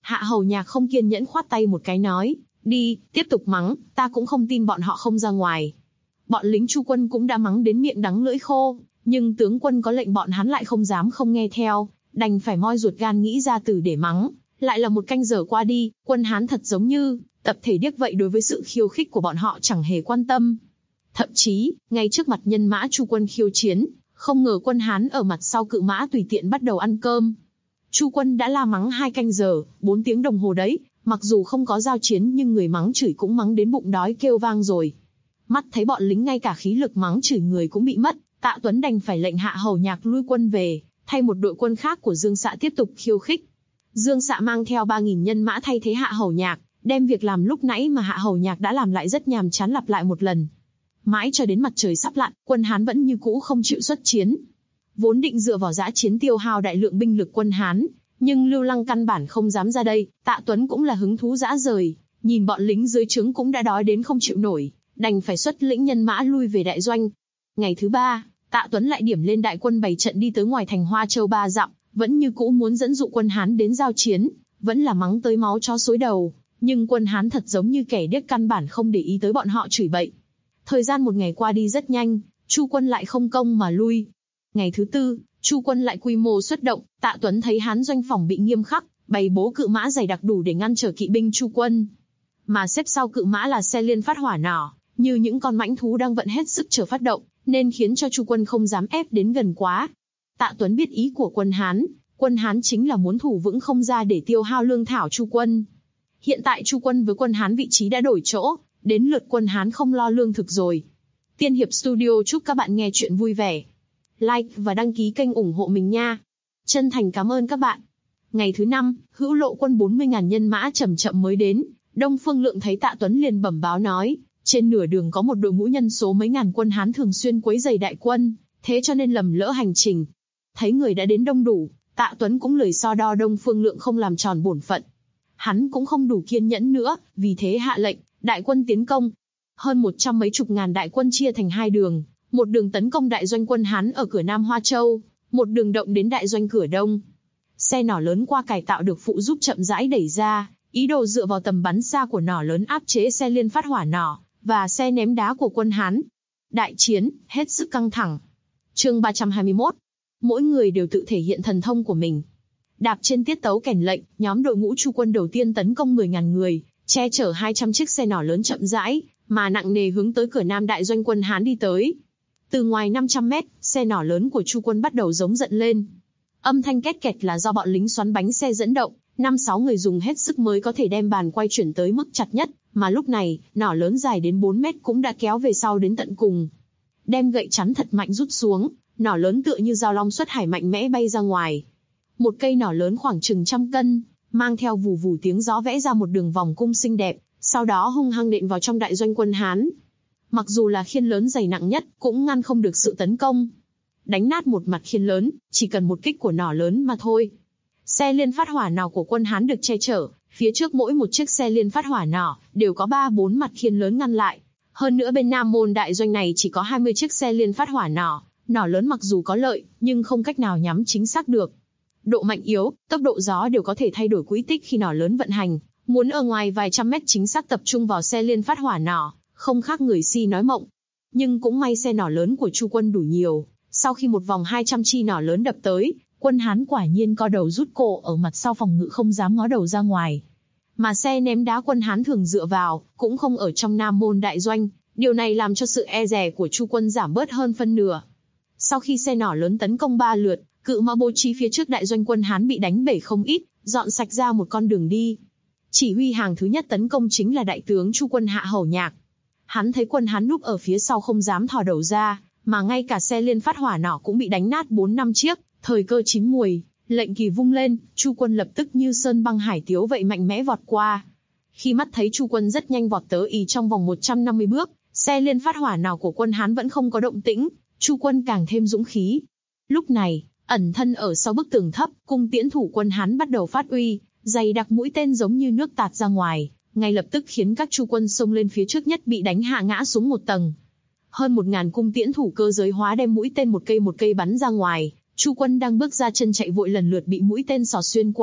Hạ Hầu Nhạc không kiên nhẫn khoát tay một cái nói, đi, tiếp tục mắng, ta cũng không tin bọn họ không ra ngoài. Bọn lính Chu quân cũng đã mắng đến miệng đắng lưỡi khô, nhưng tướng quân có lệnh bọn hắn lại không dám không nghe theo, đành phải moi ruột gan nghĩ ra từ để mắng. Lại là một canh giờ qua đi, quân Hán thật giống như tập thể điếc vậy, đối với sự khiêu khích của bọn họ chẳng hề quan tâm. Thậm chí, ngay trước mặt nhân mã Chu quân khiêu chiến, không ngờ quân Hán ở mặt sau cự mã tùy tiện bắt đầu ăn cơm. Chu quân đã la mắng 2 canh giờ, 4 tiếng đồng hồ đấy, mặc dù không có giao chiến nhưng người mắng chửi cũng mắng đến bụng đói kêu vang rồi. Mắt thấy bọn lính ngay cả khí lực mắng chửi người cũng bị mất, Tạ Tuấn đành phải lệnh Hạ Hầu Nhạc lui quân về, thay một đội quân khác của Dương Xạ tiếp tục khiêu khích. Dương Xạ mang theo 3.000 nhân mã thay thế Hạ Hầu Nhạc, đem việc làm lúc nãy mà Hạ Hầu Nhạc đã làm lại rất nhàm chán lặp lại một lần. Mãi cho đến mặt trời sắp lặn, quân Hán vẫn như cũ không chịu xuất chiến. Vốn định dựa vào dã chiến tiêu hao đại lượng binh lực quân Hán, nhưng Lưu Lăng căn bản không dám ra đây. Tạ Tuấn cũng là hứng thú dã rời, nhìn bọn lính dưới trướng cũng đã đói đến không chịu nổi, đành phải xuất lĩnh nhân mã lui về đại doanh. Ngày thứ 3, Tạ Tuấn lại điểm lên đại quân bày trận đi tới ngoài thành Hoa Châu 3 dặm, vẫn như cũ muốn dẫn dụ quân Hán đến giao chiến, vẫn là mắng tới máu chó xối đầu, nhưng quân Hán thật giống như kẻ điếc căn bản không để ý tới bọn họ chửi bậy. Thời gian một ngày qua đi rất nhanh, Chu quân lại không công mà lui. Ngày thứ 4, Chu quân lại quy mô xuất động, Tạ Tuấn thấy Hán doanh phòng bị nghiêm khắc, bày bố cự mã dày đặc đủ để ngăn trở kỵ binh Chu quân. Mà xếp sau cự mã là xe liên phát hỏa nỏ, như những con mãnh thú đang vận hết sức chờ phát động, nên khiến cho Chu quân không dám ép đến gần quá. Tạ Tuấn biết ý của quân Hán chính là muốn thủ vững không ra để tiêu hao lương thảo Chu quân. Hiện tại Chu quân với quân Hán vị trí đã đổi chỗ, đến lượt quân Hán không lo lương thực rồi. Tiên Hiệp Studio chúc các bạn nghe chuyện vui vẻ. Like và đăng ký kênh ủng hộ mình nha. Chân thành cảm ơn các bạn. Ngày thứ 5, Hữu Lộ quân 40.000 nhân mã chậm chậm mới đến. Đông Phương Lượng thấy Tạ Tuấn liền bẩm báo nói, trên nửa đường có một đội ngũ nhân số mấy ngàn quân Hán thường xuyên quấy rầy đại quân, thế cho nên lầm lỡ hành trình. Thấy người đã đến đông đủ, Tạ Tuấn cũng lười so đo Đông Phương Lượng không làm tròn bổn phận. Hắn cũng không đủ kiên nhẫn nữa, vì thế hạ lệnh, đại quân tiến công. Hơn 100 mấy chục ngàn đại quân chia thành 2 đường, một đường tấn công đại doanh quân Hán ở cửa Nam Hoa Châu, một đường động đến đại doanh cửa Đông. Xe nỏ lớn qua cải tạo được phụ giúp chậm rãi đẩy ra, ý đồ dựa vào tầm bắn xa của nỏ lớn áp chế xe liên phát hỏa nỏ và xe ném đá của quân Hán. Đại chiến hết sức căng thẳng. Chương 321. Mỗi người đều tự thể hiện thần thông của mình. Đạp trên tiết tấu kèn lệnh, nhóm đội ngũ Chu quân đầu tiên tấn công 10.000 người, che chở 200 chiếc xe nỏ lớn chậm rãi mà nặng nề hướng tới cửa Nam đại doanh quân Hán đi tới. Từ ngoài 500 mét, xe nỏ lớn của Chu quân bắt đầu giống giận lên. Âm thanh két kẹt là do bọn lính xoắn bánh xe dẫn động, 5-6 người dùng hết sức mới có thể đem bàn quay chuyển tới mức chặt nhất, mà lúc này, nỏ lớn dài đến 4 mét cũng đã kéo về sau đến tận cùng. Đem gậy chắn thật mạnh rút xuống, nỏ lớn tựa như dao long xuất hải mạnh mẽ bay ra ngoài. Một cây nỏ lớn khoảng chừng 100 cân, mang theo vù vù tiếng gió vẽ ra một đường vòng cung xinh đẹp, sau đó hung hăng nện vào trong đại doanh quân Hán. Mặc dù là khiên lớn dày nặng nhất, cũng ngăn không được sự tấn công. Đánh nát một mặt khiên lớn, chỉ cần một kích của nỏ lớn mà thôi. Xe liên phát hỏa nỏ của quân Hán được che chở, phía trước mỗi một chiếc xe liên phát hỏa nỏ đều có 3-4 mặt khiên lớn ngăn lại. Hơn nữa bên Nam môn đại doanh này chỉ có 20 chiếc xe liên phát hỏa nỏ lớn mặc dù có lợi, nhưng không cách nào nhắm chính xác được. Độ mạnh yếu, tốc độ gió đều có thể thay đổi quỹ tích khi nỏ lớn vận hành. Muốn ở ngoài vài trăm mét chính xác tập trung vào xe liên phát hỏa nỏ, không khác người si nói mộng. Nhưng cũng may xe nỏ lớn của Chu quân đủ nhiều. Sau khi một vòng 200 chi nỏ lớn đập tới, quân Hán quả nhiên co đầu rút cổ ở mặt sau phòng ngự không dám ngó đầu ra ngoài. Mà xe ném đá quân Hán thường dựa vào, cũng không ở trong Nam môn đại doanh. Điều này làm cho sự e dè của Chu quân giảm bớt hơn phân nửa. Sau khi xe nỏ lớn tấn công 3 lượt, cự mã bố trí phía trước đại doanh quân Hán bị đánh bể không ít, dọn sạch ra một con đường đi. Chỉ huy hàng thứ nhất tấn công chính là đại tướng Chu quân Hạ Hầu Nhạc. Hắn thấy quân Hán núp ở phía sau không dám thò đầu ra, mà ngay cả xe liên phát hỏa nỏ cũng bị đánh nát 4-5 chiếc, thời cơ chín muồi, lệnh kỳ vung lên, Chu quân lập tức như sơn băng hải tiếu vậy mạnh mẽ vọt qua. Khi mắt thấy Chu quân rất nhanh vọt tới trong vòng 150 bước, xe liên phát hỏa nỏ của quân Hán vẫn không có động tĩnh, Chu quân càng thêm dũng khí. Lúc này, ẩn thân ở sau bức tường thấp, cung tiễn thủ quân Hán bắt đầu phát uy, dày đặc mũi tên giống như nước tạt ra ngoài, ngay lập tức khiến các Chu quân xông lên phía trước nhất bị đánh hạ ngã xuống một tầng. Hơn 1000 cung tiễn thủ cơ giới hóa đem mũi tên một cây bắn ra ngoài, Chu quân đang bước ra chân chạy vội lần lượt bị mũi tên xỏ xuyên qua,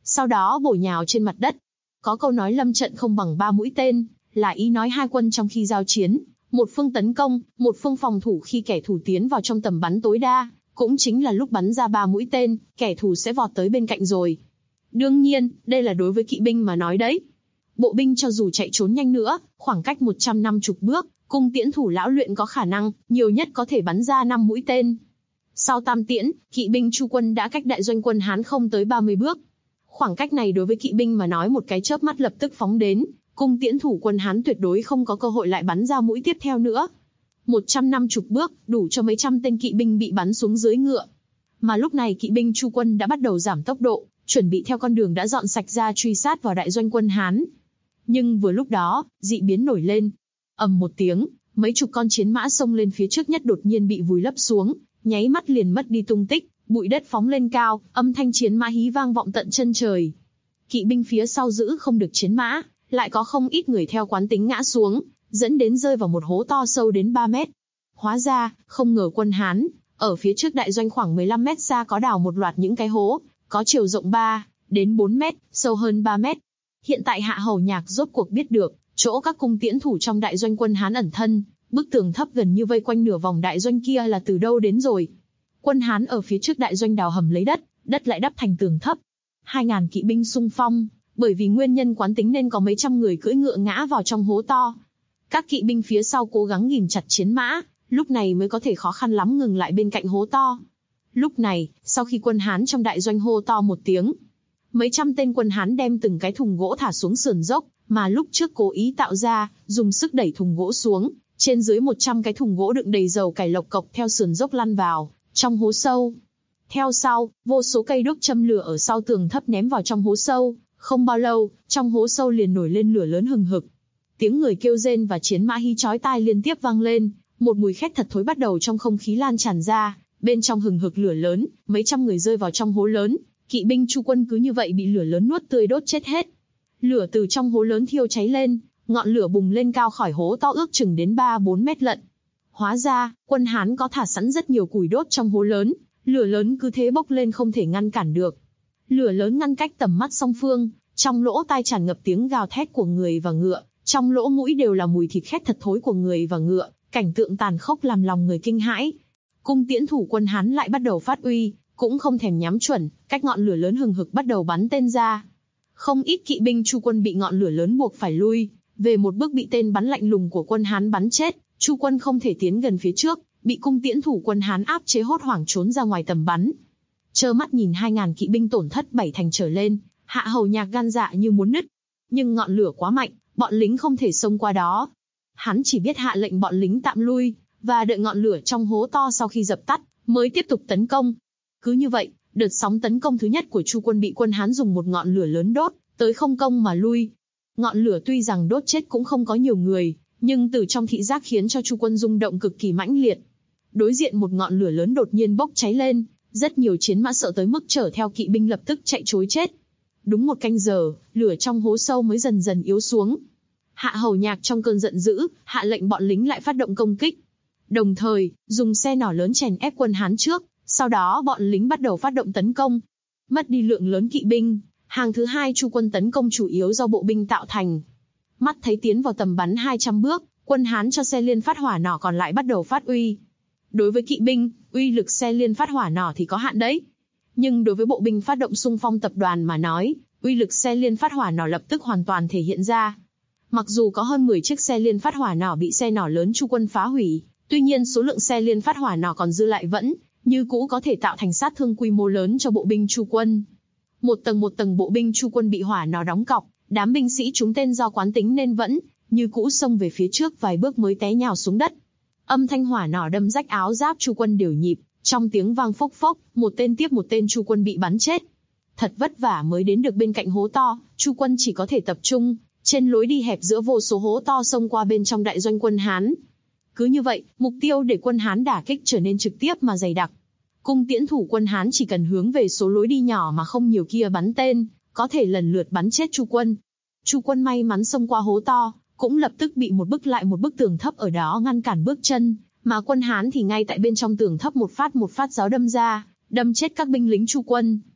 sau đó bổ nhào trên mặt đất. Có câu nói lâm trận không bằng 3 mũi tên, là ý nói hai quân trong khi giao chiến, một phương tấn công, một phương phòng thủ khi kẻ thù tiến vào trong tầm bắn tối đa, cũng chính là lúc bắn ra 3 mũi tên, kẻ thù sẽ vọt tới bên cạnh rồi. Đương nhiên, đây là đối với kỵ binh mà nói đấy. Bộ binh cho dù chạy trốn nhanh nữa, khoảng cách 150 bước, cung tiễn thủ lão luyện có khả năng, nhiều nhất có thể bắn ra 5 mũi tên. Sau tam tiễn, kỵ binh Chu quân đã cách đại doanh quân Hán không tới 30 bước. Khoảng cách này đối với kỵ binh mà nói một cái chớp mắt lập tức phóng đến, cung tiễn thủ quân Hán tuyệt đối không có cơ hội lại bắn ra mũi tiếp theo nữa. 150 bước, đủ cho mấy trăm tên kỵ binh bị bắn xuống dưới ngựa. Mà lúc này kỵ binh Chu quân đã bắt đầu giảm tốc độ, chuẩn bị theo con đường đã dọn sạch ra truy sát vào đại doanh quân Hán. Nhưng vừa lúc đó, dị biến nổi lên. Ầm một tiếng, mấy chục con chiến mã xông lên phía trước nhất đột nhiên bị vùi lấp xuống, nháy mắt liền mất đi tung tích, bụi đất phóng lên cao, âm thanh chiến mã hí vang vọng tận chân trời. Kỵ binh phía sau giữ không được chiến mã, lại có không ít người theo quán tính ngã xuống, dẫn đến rơi vào một hố to sâu đến 3 mét. Hóa ra, không ngờ quân Hán, ở phía trước đại doanh khoảng 15 mét xa có đào một loạt những cái hố, có chiều rộng 3 đến 4 mét, sâu hơn 3 mét. Hiện tại Hạ Hầu Nhạc rốt cuộc biết được, chỗ các cung tiễn thủ trong đại doanh quân Hán ẩn thân, bức tường thấp gần như vây quanh nửa vòng đại doanh kia là từ đâu đến rồi. Quân Hán ở phía trước đại doanh đào hầm lấy đất lại đắp thành tường thấp. 2.000 kỵ binh xung phong, bởi vì nguyên nhân quán tính nên có mấy trăm người cưỡi ngựa ngã vào trong hố to. Các kỵ binh phía sau cố gắng ghìm chặt chiến mã, lúc này mới có thể khó khăn lắm ngừng lại bên cạnh hố to. Lúc này, sau khi quân Hán trong đại doanh hô to một tiếng, mấy trăm tên quân Hán đem từng cái thùng gỗ thả xuống sườn dốc, mà lúc trước cố ý tạo ra, dùng sức đẩy thùng gỗ xuống, trên dưới 100 cái thùng gỗ đựng đầy dầu cải lộc cộc theo sườn dốc lăn vào trong hố sâu. Theo sau, vô số cây đuốc châm lửa ở sau tường thấp ném vào trong hố sâu, không bao lâu, trong hố sâu liền nổi lên lửa lớn hừng hực. Tiếng người kêu rên và chiến mã hí chói tai liên tiếp vang lên, một mùi khét thật thối bắt đầu trong không khí lan tràn ra, bên trong hừng hực lửa lớn, mấy trăm người rơi vào trong hố lớn, kỵ binh Chu quân cứ như vậy bị lửa lớn nuốt tươi đốt chết hết. Lửa từ trong hố lớn thiêu cháy lên, ngọn lửa bùng lên cao khỏi hố to ước chừng đến 3-4 mét lận. Hóa ra, quân Hán có thả sẵn rất nhiều củi đốt trong hố lớn, lửa lớn cứ thế bốc lên không thể ngăn cản được. Lửa lớn ngăn cách tầm mắt song phương, trong lỗ tai tràn ngập tiếng gào thét của người và ngựa, trong lỗ mũi đều là mùi thịt khét thật thối của người và ngựa, cảnh tượng tàn khốc làm lòng người kinh hãi. Cung tiễn thủ quân Hán lại bắt đầu phát uy, cũng không thèm nhắm chuẩn, cách ngọn lửa lớn hừng hực bắt đầu bắn tên ra. Không ít kỵ binh Chu quân bị ngọn lửa lớn buộc phải lui, về một bước bị tên bắn lạnh lùng của quân Hán bắn chết. Chu quân không thể tiến gần phía trước, bị cung tiễn thủ quân Hán áp chế hốt hoảng trốn ra ngoài tầm bắn. Trơ mắt nhìn 2.000 kỵ binh tổn thất 7 thành trở lên, Hạ Hầu Nhạc gan dạ như muốn nứt. Nhưng ngọn lửa quá mạnh, bọn lính không thể xông qua đó. Hắn chỉ biết hạ lệnh bọn lính tạm lui, và đợi ngọn lửa trong hố to sau khi dập tắt, mới tiếp tục tấn công. Cứ như vậy, đợt sóng tấn công thứ nhất của Chu quân bị quân Hán dùng một ngọn lửa lớn đốt, tới không công mà lui. Ngọn lửa tuy rằng đốt chết cũng không có nhiều người, nhưng từ trong thị giác khiến cho Chu quân rung động cực kỳ mãnh liệt. Đối diện một ngọn lửa lớn đột nhiên bốc cháy lên, rất nhiều chiến mã sợ tới mức chở theo kỵ binh lập tức chạy trối chết. Đúng một canh giờ, lửa trong hố sâu mới dần dần yếu xuống. Hạ Hầu Nhạc trong cơn giận dữ, hạ lệnh bọn lính lại phát động công kích. Đồng thời, dùng xe nỏ lớn chèn ép quân Hán trước, sau đó bọn lính bắt đầu phát động tấn công. Mất đi lượng lớn kỵ binh, hàng thứ hai Chu quân tấn công chủ yếu do bộ binh tạo thành. Mắt thấy tiến vào tầm bắn 200 bước, quân Hán cho xe liên phát hỏa nỏ còn lại bắt đầu phát uy. Đối với kỵ binh, uy lực xe liên phát hỏa nỏ thì có hạn đấy. Nhưng đối với bộ binh phát động xung phong tập đoàn mà nói, uy lực xe liên phát hỏa nỏ lập tức hoàn toàn thể hiện ra. Mặc dù có hơn 10 chiếc xe liên phát hỏa nỏ bị xe nỏ lớn Chu quân phá hủy, tuy nhiên số lượng xe liên phát hỏa nỏ còn dư lại vẫn như cũ có thể tạo thành sát thương quy mô lớn cho bộ binh Chu quân. Một tầng bộ binh Chu quân bị hỏa nỏ đóng cọc, đám binh sĩ trúng tên do quán tính nên vẫn như cũ xông về phía trước vài bước mới té nhào xuống đất. Âm thanh hỏa nỏ đâm rách áo giáp Chu quân đều nhịp, trong tiếng vang phốc phốc, một tên tiếp một tên Chu quân bị bắn chết. Thật vất vả mới đến được bên cạnh hố to, Chu quân chỉ có thể tập trung trên lối đi hẹp giữa vô số hố to xông qua bên trong đại doanh quân Hán. Cứ như vậy, mục tiêu để quân Hán đả kích trở nên trực tiếp mà dày đặc. Cung tiễn thủ quân Hán chỉ cần hướng về số lối đi nhỏ mà không nhiều kia bắn tên, có thể lần lượt bắn chết Chu quân. Chu quân may mắn xông qua hố to, cũng lập tức bị một bức tường thấp ở đó ngăn cản bước chân, mà quân Hán thì ngay tại bên trong tường thấp một phát giáo đâm ra, đâm chết các binh lính Chu quân.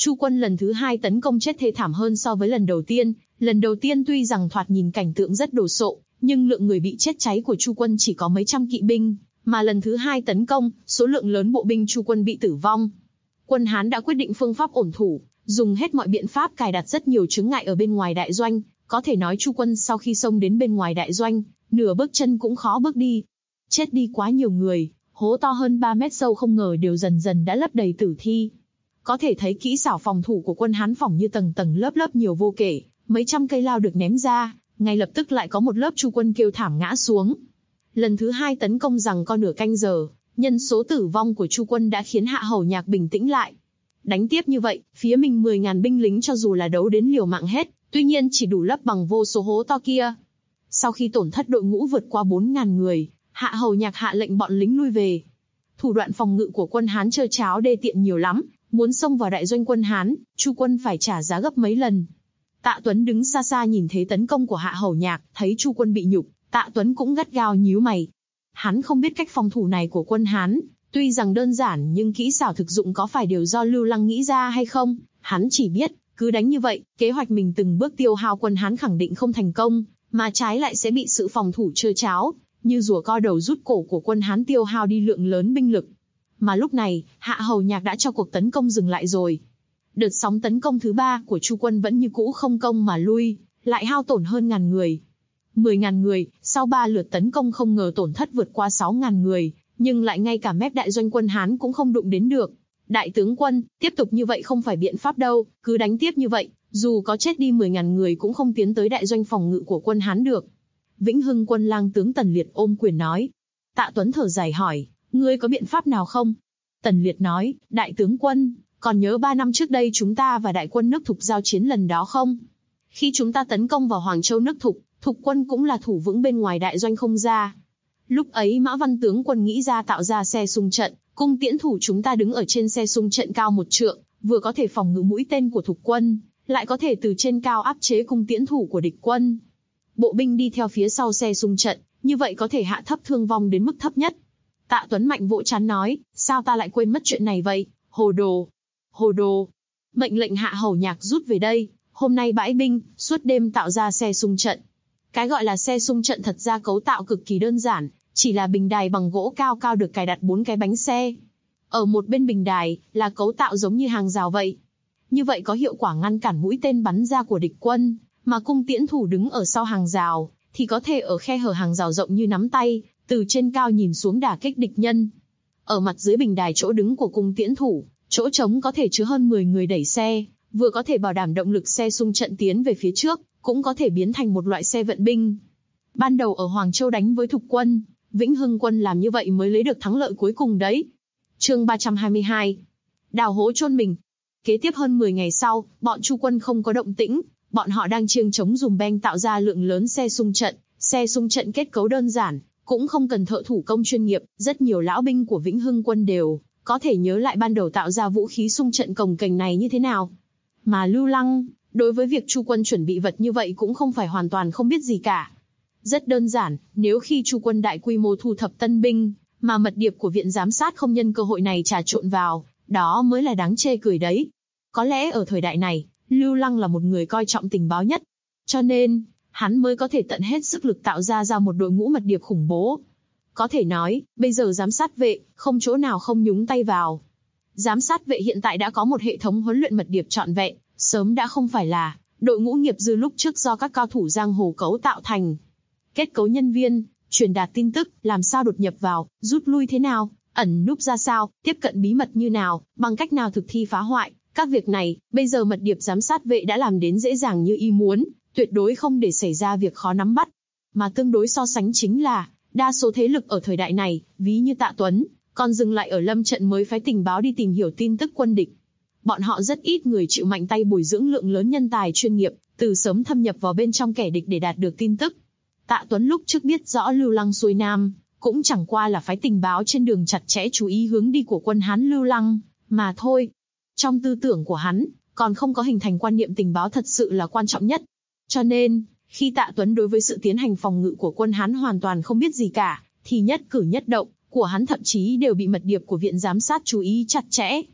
Chu quân lần thứ 2 tấn công chết thê thảm hơn so với lần đầu tiên. Lần đầu tiên tuy rằng thoạt nhìn cảnh tượng rất đồ sộ, nhưng lượng người bị chết cháy của Chu quân chỉ có mấy trăm kỵ binh, mà lần thứ 2 tấn công, số lượng lớn bộ binh Chu quân bị tử vong. Quân Hán đã quyết định phương pháp ổn thủ, dùng hết mọi biện pháp cài đặt rất nhiều chướng ngại ở bên ngoài đại doanh, có thể nói Chu quân sau khi xông đến bên ngoài đại doanh, nửa bước chân cũng khó bước đi. Chết đi quá nhiều người, hố to hơn 3 mét sâu không ngờ đều dần dần đã lấp đầy tử thi. Có thể thấy kỹ xảo phòng thủ của quân Hán phỏng như tầng tầng lớp lớp nhiều vô kể, mấy trăm cây lao được ném ra, ngay lập tức lại có một lớp Chu quân kêu thảm ngã xuống. Lần thứ 2 tấn công rằng có nửa canh giờ, nhân số tử vong của Chu quân đã khiến Hạ Hầu Nhạc bình tĩnh lại. Đánh tiếp như vậy, phía mình 10.000 binh lính cho dù là đấu đến liều mạng hết, tuy nhiên chỉ đủ lấp bằng vô số hố to kia. Sau khi tổn thất đội ngũ vượt qua 4.000 người, Hạ Hầu Nhạc hạ lệnh bọn lính lui về. Thủ đoạn phòng ngự của quân Hán trơ tráo đê tiện nhiều lắm, muốn xông vào đại doanh quân Hán, Chu quân phải trả giá gấp mấy lần. Tạ Tuấn đứng xa xa nhìn thấy tấn công của Hạ Hầu Nhạc, thấy Chu quân bị nhục, Tạ Tuấn cũng gắt gao nhíu mày. Hắn không biết cách phòng thủ này của quân Hán, tuy rằng đơn giản nhưng kỹ xảo thực dụng có phải đều do Lưu Lăng nghĩ ra hay không, hắn chỉ biết, cứ đánh như vậy, kế hoạch mình từng bước tiêu hao quân Hán khẳng định không thành công, mà trái lại sẽ bị sự phòng thủ trơ tráo, như rùa co đầu rút cổ của quân Hán tiêu hao đi lượng lớn binh lực. Mà lúc này, Hạ Hầu Nhạc đã cho cuộc tấn công dừng lại rồi. Đợt sóng tấn công thứ 3 của Chu quân vẫn như cũ không công mà lui, lại hao tổn hơn 1.000 người. 10.000 người, sau 3 lượt tấn công không ngờ tổn thất vượt qua 6.000 người, nhưng lại ngay cả mép đại doanh quân Hán cũng không đụng đến được. Đại tướng quân, tiếp tục như vậy không phải biện pháp đâu, cứ đánh tiếp như vậy, dù có chết đi 10.000 người cũng không tiến tới đại doanh phòng ngự của quân Hán được. Vĩnh Hưng quân lang tướng Tần Liệt ôm quyền nói. Tạ Tuấn thở dài hỏi, ngươi có biện pháp nào không? Tần Liệt nói, đại tướng quân, còn nhớ 3 năm trước đây chúng ta và đại quân nước Thục giao chiến lần đó không? Khi chúng ta tấn công vào Hoàng Châu nước Thục, Thục quân cũng là thủ vững bên ngoài đại doanh không ra. Lúc ấy Mã Văn tướng quân nghĩ ra tạo ra xe xung trận, cung tiễn thủ chúng ta đứng ở trên xe xung trận cao 1 trượng, vừa có thể phòng ngự mũi tên của Thục quân, lại có thể từ trên cao áp chế cung tiễn thủ của địch quân. Bộ binh đi theo phía sau xe xung trận, như vậy có thể hạ thấp thương vong đến mức thấp nhất. Tạ Tuấn mạnh vỗ trán nói, sao ta lại quên mất chuyện này vậy? Hồ đồ! Hồ đồ! Mệnh lệnh Hạ Hầu Nhạc rút về đây, hôm nay bãi binh, suốt đêm tạo ra xe xung trận. Cái gọi là xe xung trận thật ra cấu tạo cực kỳ đơn giản, chỉ là bình đài bằng gỗ cao cao được cài đặt 4 cái bánh xe. Ở một bên bình đài, là cấu tạo giống như hàng rào vậy. Như vậy có hiệu quả ngăn cản mũi tên bắn ra của địch quân, mà cung tiễn thủ đứng ở sau hàng rào, thì có thể ở khe hở hàng rào rộng như nắm tay, từ trên cao nhìn xuống đả kích địch nhân. Ở mặt dưới bình đài chỗ đứng của cung tiễn thủ, chỗ trống có thể chứa hơn 10 người đẩy xe, vừa có thể bảo đảm động lực xe xung trận tiến về phía trước, cũng có thể biến thành một loại xe vận binh. Ban đầu ở Hoàng Châu đánh với Thục quân, Vĩnh Hưng quân làm như vậy mới lấy được thắng lợi cuối cùng đấy. Chương 322. Đào hố chôn mình. Kế tiếp hơn 10 ngày sau, bọn Chu quân không có động tĩnh, bọn họ đang chiêng trống dùm beng tạo ra lượng lớn xe xung trận. Xe xung trận kết cấu đơn giản, cũng không cần thợ thủ công chuyên nghiệp, rất nhiều lão binh của Vĩnh Hưng quân đều có thể nhớ lại ban đầu tạo ra vũ khí xung trận cồng kềnh này như thế nào. Mà Lưu Lăng, đối với việc Chu quân chuẩn bị vật như vậy cũng không phải hoàn toàn không biết gì cả. Rất đơn giản, nếu khi Chu quân đại quy mô thu thập tân binh, mà mật điệp của viện giám sát không nhân cơ hội này trà trộn vào, đó mới là đáng chê cười đấy. Có lẽ ở thời đại này, Lưu Lăng là một người coi trọng tình báo nhất. Cho nên, hắn mới có thể tận hết sức lực tạo ra một đội ngũ mật điệp khủng bố. Có thể nói, bây giờ giám sát vệ, không chỗ nào không nhúng tay vào. Giám sát vệ hiện tại đã có một hệ thống huấn luyện mật điệp trọn vẹn, sớm đã không phải là đội ngũ nghiệp dư lúc trước do các cao thủ giang hồ cấu tạo thành. Kết cấu nhân viên, truyền đạt tin tức, làm sao đột nhập vào, rút lui thế nào, ẩn núp ra sao, tiếp cận bí mật như nào, bằng cách nào thực thi phá hoại. Các việc này, bây giờ mật điệp giám sát vệ đã làm đến dễ dàng như ý muốn, tuyệt đối không để xảy ra việc khó nắm bắt. Mà tương đối so sánh chính là, đa số thế lực ở thời đại này, ví như Tạ Tuấn, còn dừng lại ở lâm trận mới phái tình báo đi tìm hiểu tin tức quân địch. Bọn họ rất ít người chịu mạnh tay bồi dưỡng lượng lớn nhân tài chuyên nghiệp, từ sớm thâm nhập vào bên trong kẻ địch để đạt được tin tức. Tạ Tuấn lúc trước biết rõ Lưu Lăng xuôi Nam, cũng chẳng qua là phái tình báo trên đường chặt chẽ chú ý hướng đi của quân Hán Lưu Lăng, mà thôi. Trong tư tưởng của hắn, còn không có hình thành quan niệm tình báo thật sự là quan trọng nhất. Cho nên, khi Tạ Tuấn đối với sự tiến hành phòng ngự của quân Hán hoàn toàn không biết gì cả, thì nhất cử nhất động của hắn thậm chí đều bị mật điệp của viện giám sát chú ý chặt chẽ.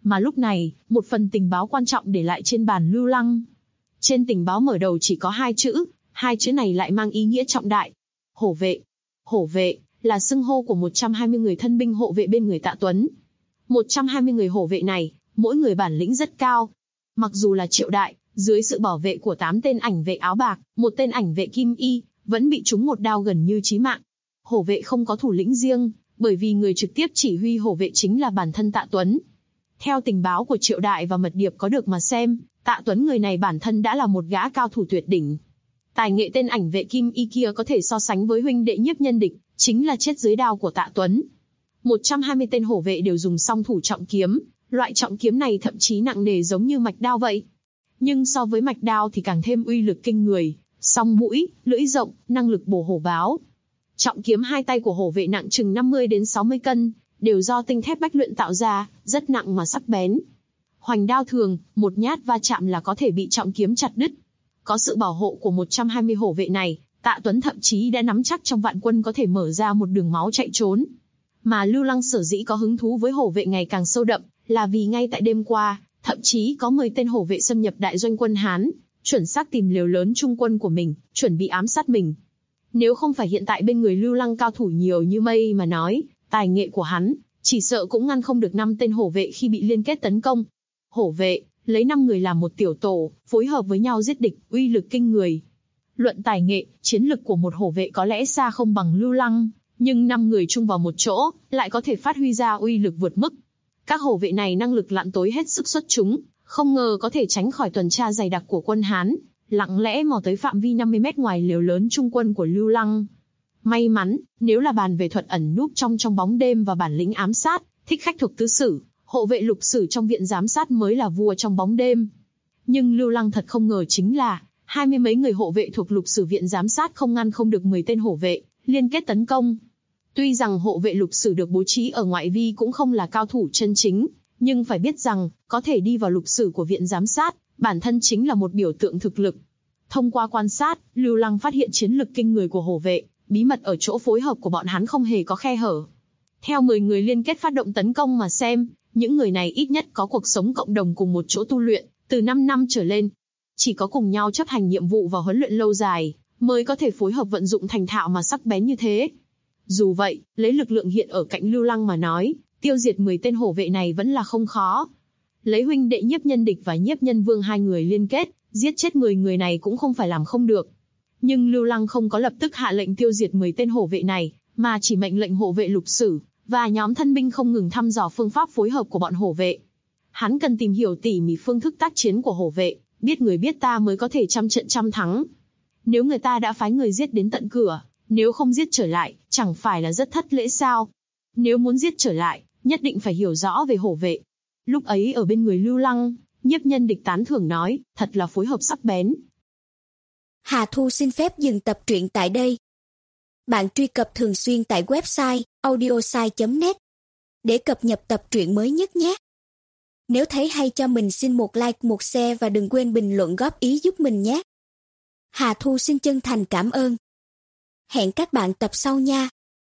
Mà lúc này, một phần tình báo quan trọng để lại trên bàn Lưu Lăng. Trên tình báo mở đầu chỉ có hai chữ này lại mang ý nghĩa trọng đại. Hổ vệ. Hổ vệ là xưng hô của 120 người thân binh hộ vệ bên người Tạ Tuấn. 120 người hổ vệ này, mỗi người bản lĩnh rất cao. Mặc dù là Triệu Đại, dưới sự bảo vệ của 8 tên ảnh vệ áo bạc, một tên ảnh vệ kim y, vẫn bị trúng một đao gần như chí mạng. Hổ vệ không có thủ lĩnh riêng, bởi vì người trực tiếp chỉ huy hổ vệ chính là bản thân Tạ Tuấn. Theo tình báo của Triệu Đại và mật điệp có được mà xem, Tạ Tuấn người này bản thân đã là một gã cao thủ tuyệt đỉnh. Tài nghệ tên ảnh vệ kim y kia có thể so sánh với huynh đệ Nhiếp Nhân Địch, chính là chết dưới đao của Tạ Tuấn. 120 tên hổ vệ đều dùng song thủ trọng kiếm, loại trọng kiếm này thậm chí nặng nề giống như mạch đao vậy. Nhưng so với mạch đao thì càng thêm uy lực kinh người, song mũi, lưỡi rộng, năng lực bổ hổ báo. Trọng kiếm hai tay của hổ vệ nặng chừng 50 đến 60 cân, đều do tinh thép bách luyện tạo ra, rất nặng mà sắc bén. Hoành đao thường, một nhát va chạm là có thể bị trọng kiếm chặt đứt. Có sự bảo hộ của 120 hổ vệ này, Tạ Tuấn thậm chí đã nắm chắc trong vạn quân có thể mở ra một đường máu chạy trốn. Mà Lưu Lăng sở dĩ có hứng thú với hổ vệ ngày càng sâu đậm, là vì ngay tại đêm qua, thậm chí có 10 tên hổ vệ xâm nhập đại doanh quân Hán, chuẩn xác tìm lều lớn trung quân của mình, chuẩn bị ám sát mình. Nếu không phải hiện tại bên người Lưu Lăng cao thủ nhiều như mây mà nói, tài nghệ của hắn, chỉ sợ cũng ngăn không được 5 tên hổ vệ khi bị liên kết tấn công. Hổ vệ, lấy 5 người làm một tiểu tổ, phối hợp với nhau giết địch, uy lực kinh người. Luận tài nghệ, chiến lực của một hổ vệ có lẽ xa không bằng Lưu Lăng, nhưng 5 người chung vào một chỗ, lại có thể phát huy ra uy lực vượt mức. Các hổ vệ này năng lực lặn tối hết sức xuất chúng, không ngờ có thể tránh khỏi tuần tra dày đặc của quân Hán, lặng lẽ mò tới phạm vi 50 mét ngoài lều lớn trung quân của Lưu Lăng. May mắn, nếu là bàn về thuật ẩn núp trong bóng đêm và bản lĩnh ám sát, thích khách thuộc tứ sử, hộ vệ lục sử trong viện giám sát mới là vua trong bóng đêm. Nhưng Lưu Lăng thật không ngờ chính là, 20 mấy người hộ vệ thuộc lục sử viện giám sát không ngăn không được 10 tên hổ vệ, liên kết tấn công. Tuy rằng hộ vệ lục sử được bố trí ở ngoại vi cũng không là cao thủ chân chính, nhưng phải biết rằng, có thể đi vào lục sử của viện giám sát, bản thân chính là một biểu tượng thực lực. Thông qua quan sát, Lưu Lăng phát hiện chiến lực kinh người của hổ vệ, bí mật ở chỗ phối hợp của bọn hắn không hề có khe hở. Theo 10 người liên kết phát động tấn công mà xem, những người này ít nhất có cuộc sống cộng đồng cùng một chỗ tu luyện, từ 5 năm trở lên. Chỉ có cùng nhau chấp hành nhiệm vụ và huấn luyện lâu dài, mới có thể phối hợp vận dụng thành thạo mà sắc bén như thế. Dù vậy, lấy lực lượng hiện ở cạnh Lưu Lăng mà nói, tiêu diệt 10 tên hổ vệ này vẫn là không khó. Lấy huynh đệ Nhiếp Nhân Địch và Nhiếp Nhân Vương hai người liên kết, giết chết 10 người này cũng không phải làm không được. Nhưng Lưu Lăng không có lập tức hạ lệnh tiêu diệt 10 tên hổ vệ này, mà chỉ mệnh lệnh hộ vệ lục sử và nhóm thân binh không ngừng thăm dò phương pháp phối hợp của bọn hổ vệ. Hắn cần tìm hiểu tỉ mỉ phương thức tác chiến của hổ vệ, biết người biết ta mới có thể trăm trận trăm thắng. Nếu người ta đã phái người giết đến tận cửa, nếu không giết trở lại, chẳng phải là rất thất lễ sao? Nếu muốn giết trở lại, nhất định phải hiểu rõ về hổ vệ. Lúc ấy ở bên người Lưu Lăng, Nhiếp Nhân Địch tán thưởng nói, thật là phối hợp sắc bén. Hà Thu xin phép dừng tập truyện tại đây. Bạn truy cập thường xuyên tại website audiosai.net để cập nhật tập truyện mới nhất nhé. Nếu thấy hay cho mình xin một like, một share và đừng quên bình luận góp ý giúp mình nhé. Hà Thu xin chân thành cảm ơn. Hẹn các bạn tập sau nha.